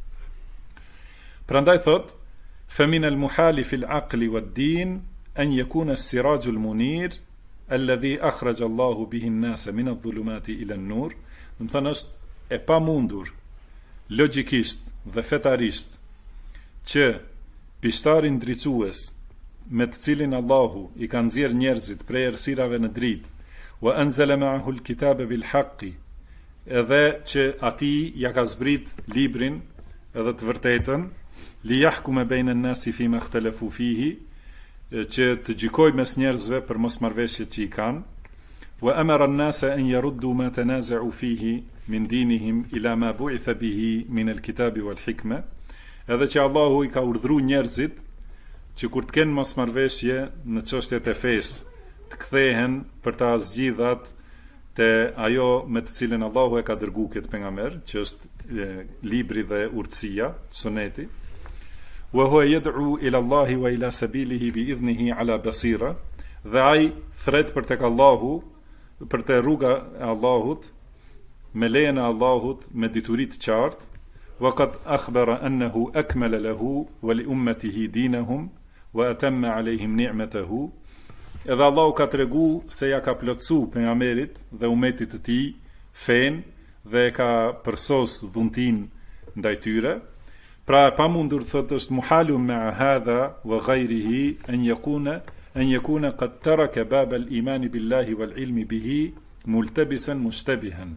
Prandaj thot: "Fa min al-muhali fi al-aqli wad-din an yakuna as-siraju al-munir alladhi akhraja Allahu bihi an-nasa min adh-dhulumati ila an-nur", do të thonë është e pamundur logjikisht dhe fetarisht që pishtari ndriçues me të cilin Allahu i ka nxjerr njerëzit prej errësirave në dritë, wa anzala ma'ahu al-kitaba bil-haqqi, edhe që ati ja ka zbrit librin edhe të vërtetën, li yahkuma bayna an-nasi fima ikhtalafu fihi, që të gjykoj mes njerëzve për mosmarrveshjet që i kanë, wa amara an-nasa an yaruddu ma tanaza'u fihi min dinihim ila ma bu'itha bihi min al-kitabi wal-hikma, edhe që Allahu i ka urdhëruar njerëzit që kur të kenë mosmarrveshje në çështjet e fesë, të kthehen për ta zgjidhat te ajo me të cilën Allahu e ka dërguar këtë pejgamber, që është libri dhe urtësia, suneti. Wa huwa yad'u ila Allahi wa ila sabilihi bi idhnihi ala basira, dhe ai thret për tek Allahu, për te rruga e Allahut, me lejen e Allahut, me dituri të qartë. Wa qad akhbara annahu akmala lahu wa li ummatihi dinahum wa atamma alayhim ni'matahu. Edhe Allahu ka tregu se ja ka plotsu pejgamberit dhe umetit të tij fen dhe ka përsos dhuntin ndaj tyre. Pra pa mundur thotë është muhalu ma hadha wa ghayrihi an yakuna qad taraka bab al-iman billahi wal ilmi bihi multabisan mushtabihan.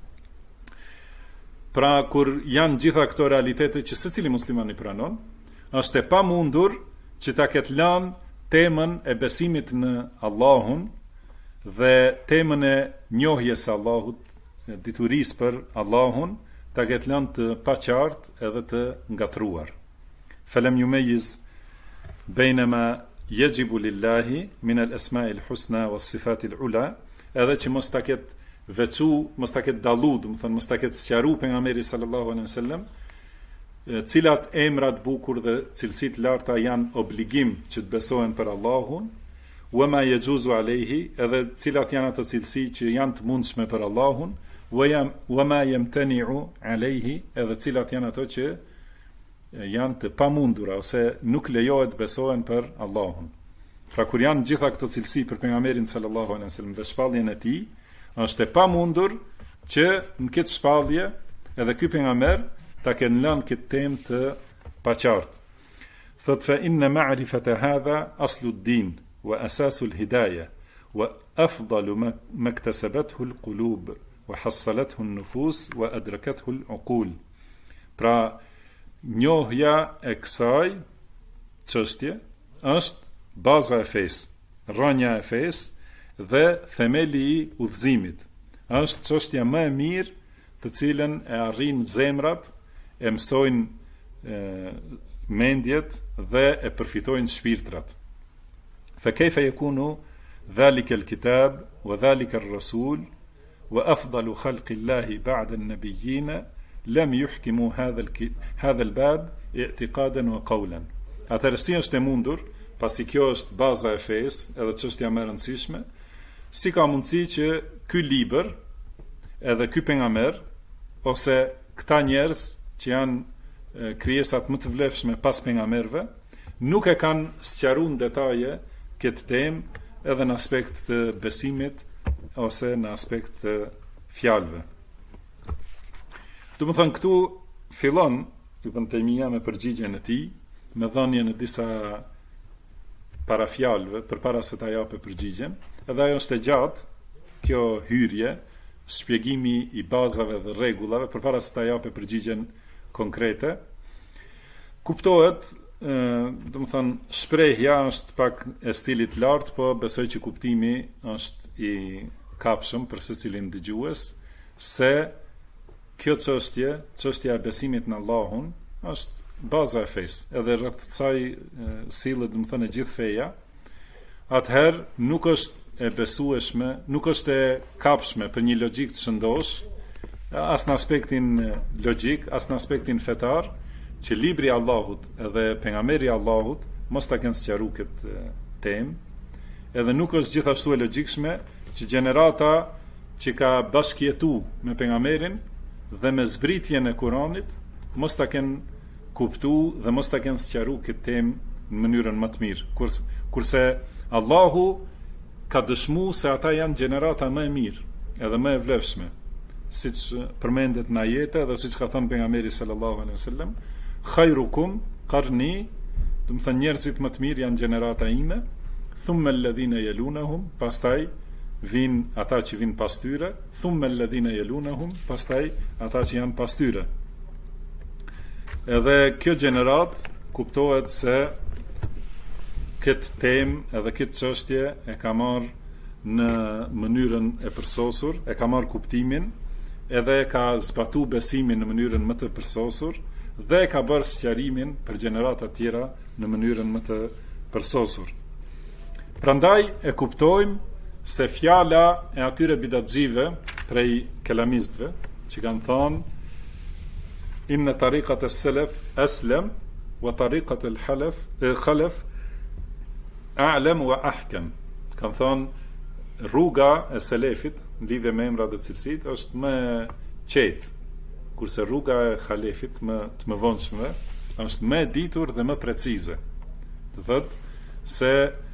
Pra kur janë gjitha këto realitete që secili musliman i pranon, është e pamundur që ta ketë lënë temën e besimit në Allahun dhe temën e njohjes së Allahut, diturisë për Allahun, ta ketë lënë të paqartë edhe të ngatruar. Falam yumayyiz baina ma yajibu lillahi min al-asma'i al-husna was-sifati al-ula, edhe që mos ta ketë veçu, mos ta ketë dallu, do të thonë mos ta ketë sqaruar pejgamberi sallallahu alaihi wasallam cilat emrat bukur dhe cilësit larta janë obligim që të besohen për Allahun, wa ma yajuzu alayhi, edhe cilat janë ato cilësi që janë të mundshme për Allahun, wa ma yamtani'u alayhi, edhe cilat janë ato që janë të pamundura ose nuk lejohet besohen për Allahun. Pra kur janë gjitha këto cilësi për pejgamberin sallallahu alaihi wasallam dhe shpalljen e tij, është e pamundur që në këtë shpallje edhe ky pejgamber ta kenë lënë këtë temë të paqartë. Thot fa inna ma'rifata hadha aslu ad-din wa asasu al-hidayah wa afdalu ma iktasabathu al-qulub wa hassalathu an-nufus wa adrakathu al-uqul. Pra njohja e kësaj çështje është baza e fesë, rrënja e fesë, dhe themeli I udhëzimit. Është çështja më e mirë të cilën e arrin zemrat, e mësojnë mendjet dhe e përfitojnë shpirtrat. Fa kayfa yakunu dhalika al-kitab wa dhalika ar-rasul wa afdalu khalqi Allahi ba'da an-nabiyyin lam yuhkimu hadha al-bab i'tiqadan wa qawlan. Atëherë si është e mundur, pasi kjo është baza e fesë, edhe çështja më e rëndësishme, si ka mundësi që ky libër, edhe ky pejgamber, ose këta njerëz që janë krijesat më të vlefshme pas pejgamberëve, nuk e kanë sqaruar në detaje këtë temë edhe në aspekt të besimit ose në aspekt të fjalëve. Do të thënë këtu fillon Ibn Taymija me përgjigjen e tij, me dhënien në disa parafjalëve përpara se ta japë përgjigjen, edhe ajo është e gjatë, kjo hyrje, shpjegimi I bazave dhe rregullave përpara se ta japë përgjigjen konkrete. Kuptohet, do të thënë, shprehja është pak e stilit lartë, po besoj që kuptimi është I kapshëm për secilin dëgjues, se kjo çështja e besimit në Allahun, është baza e fesë, edhe rreth kësaj sillet, do të thënë, gjithë feja. Atëherë nuk është e besueshme, nuk është e kapshme për një logjik të shëndosh, as në aspektin logjik, as në aspektin fetar, që libri I Allahut edhe pejgamberi I Allahut mos ta kenë sqaruar këtë temë, edhe nuk është gjithashtu e logjikshme që gjenerata që ka bashkëjetuar me pejgamberin dhe me zbritjen e Kuranit mos ta kenë kuptuar dhe mos ta kenë sqaruar këtë temë në mënyrën më të mirë. Kurse Allahu ka dëshmuar se ata janë gjenerata më e mirë, edhe më e vlefshme, siç përmendet në ajete dhe siç ka thënë pejgamberi sallallahu alaihi wasallam, khairukum qarni, do të thënë njerëzit më të mirë janë gjenerata ime, thumma alladhina yalunhum, pastaj vin ata që vinë pas tyre, thumma alladhina yalunhum, pastaj ata që janë pas tyre. Edhe kjo gjenerat kuptohet se këtë temë edhe këtë çështje e ka marrë në mënyrën e përsosur, e ka marrë kuptimin, edhe e ka zbatu besimin në mënyrën më të përsosur, dhe e ka bërë sqarimin për gjenerata tjera në mënyrën më të përsosur. Prandaj e kuptojmë se fjala e atyre bidatxive prej kelamistëve që kanë thonë inna tariqat as-salaf aslam wa tariqat al-khalaf a'lam wa ahkam. Kanë thonë rruga e selefit në lidhje me emrat dhe cilësitë është më qetë, kurse rruga e khalefit të më vonshme është më e ditur dhe më precize. Të thotë se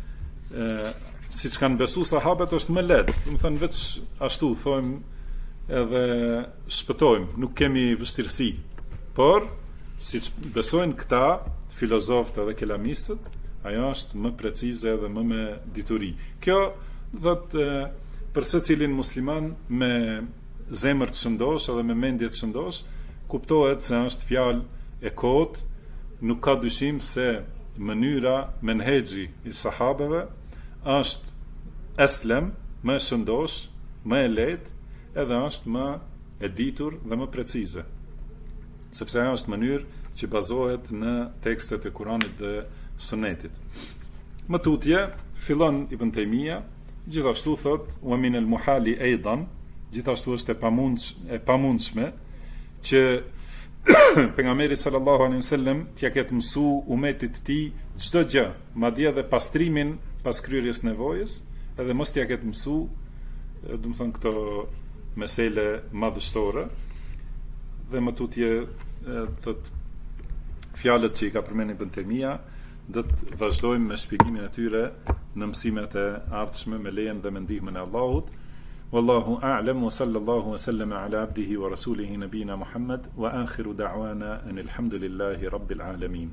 siç kanë besuar sahabët është më lehtë. Do të thënë veç ashtu thojmë edhe shpëtojmë, nuk kemi vështirësi. Por siç besojnë këta filozofët edhe kelamistët, ajo është më precize dhe më me dituri. Kjo do të për secilin musliman me zemër të shëndosh edhe me mendje të shëndosh, kuptohet se është fjalë e kotë, nuk ka dyshim se mënyra menhexhi I sahabeve është eslem, më e shëndosh, më e lehtë, edhe është më e ditur dhe më precize. Sepse ajo është mënyrë që bazohet në tekstet e Kuranit dhe Sunetit. Më tutje fillon Ibn Taymija, gjithashtu thot wa min al-muhali aidan, gjithashtu është e pamundshme që pejgamberi sallallahu alaihi wasallam t'ia ketë mësuar umetit të tij çdo gjë, madje edhe pastrimin pas kryerjes nevojës, edhe mos t'ia ketë mësuar, do të thënë këto mesele madhështore. Dhe më tutje thot fjalët që I ka përmendur Ibn Taymija, do të vazhdojmë me shpjegimin e tyre në mësimet e ardhshme me lejen dhe me ndihmën e Allahut. Wallahu a'lam wa sallallahu wa sallama ala abdihi wa rasulihi nabina Muhammad wa akhiru da'wana anil hamdulillahi rabbil alamin.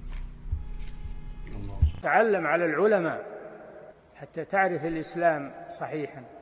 تعلم على العلماء حتى تعرف الإسلام صحيحا.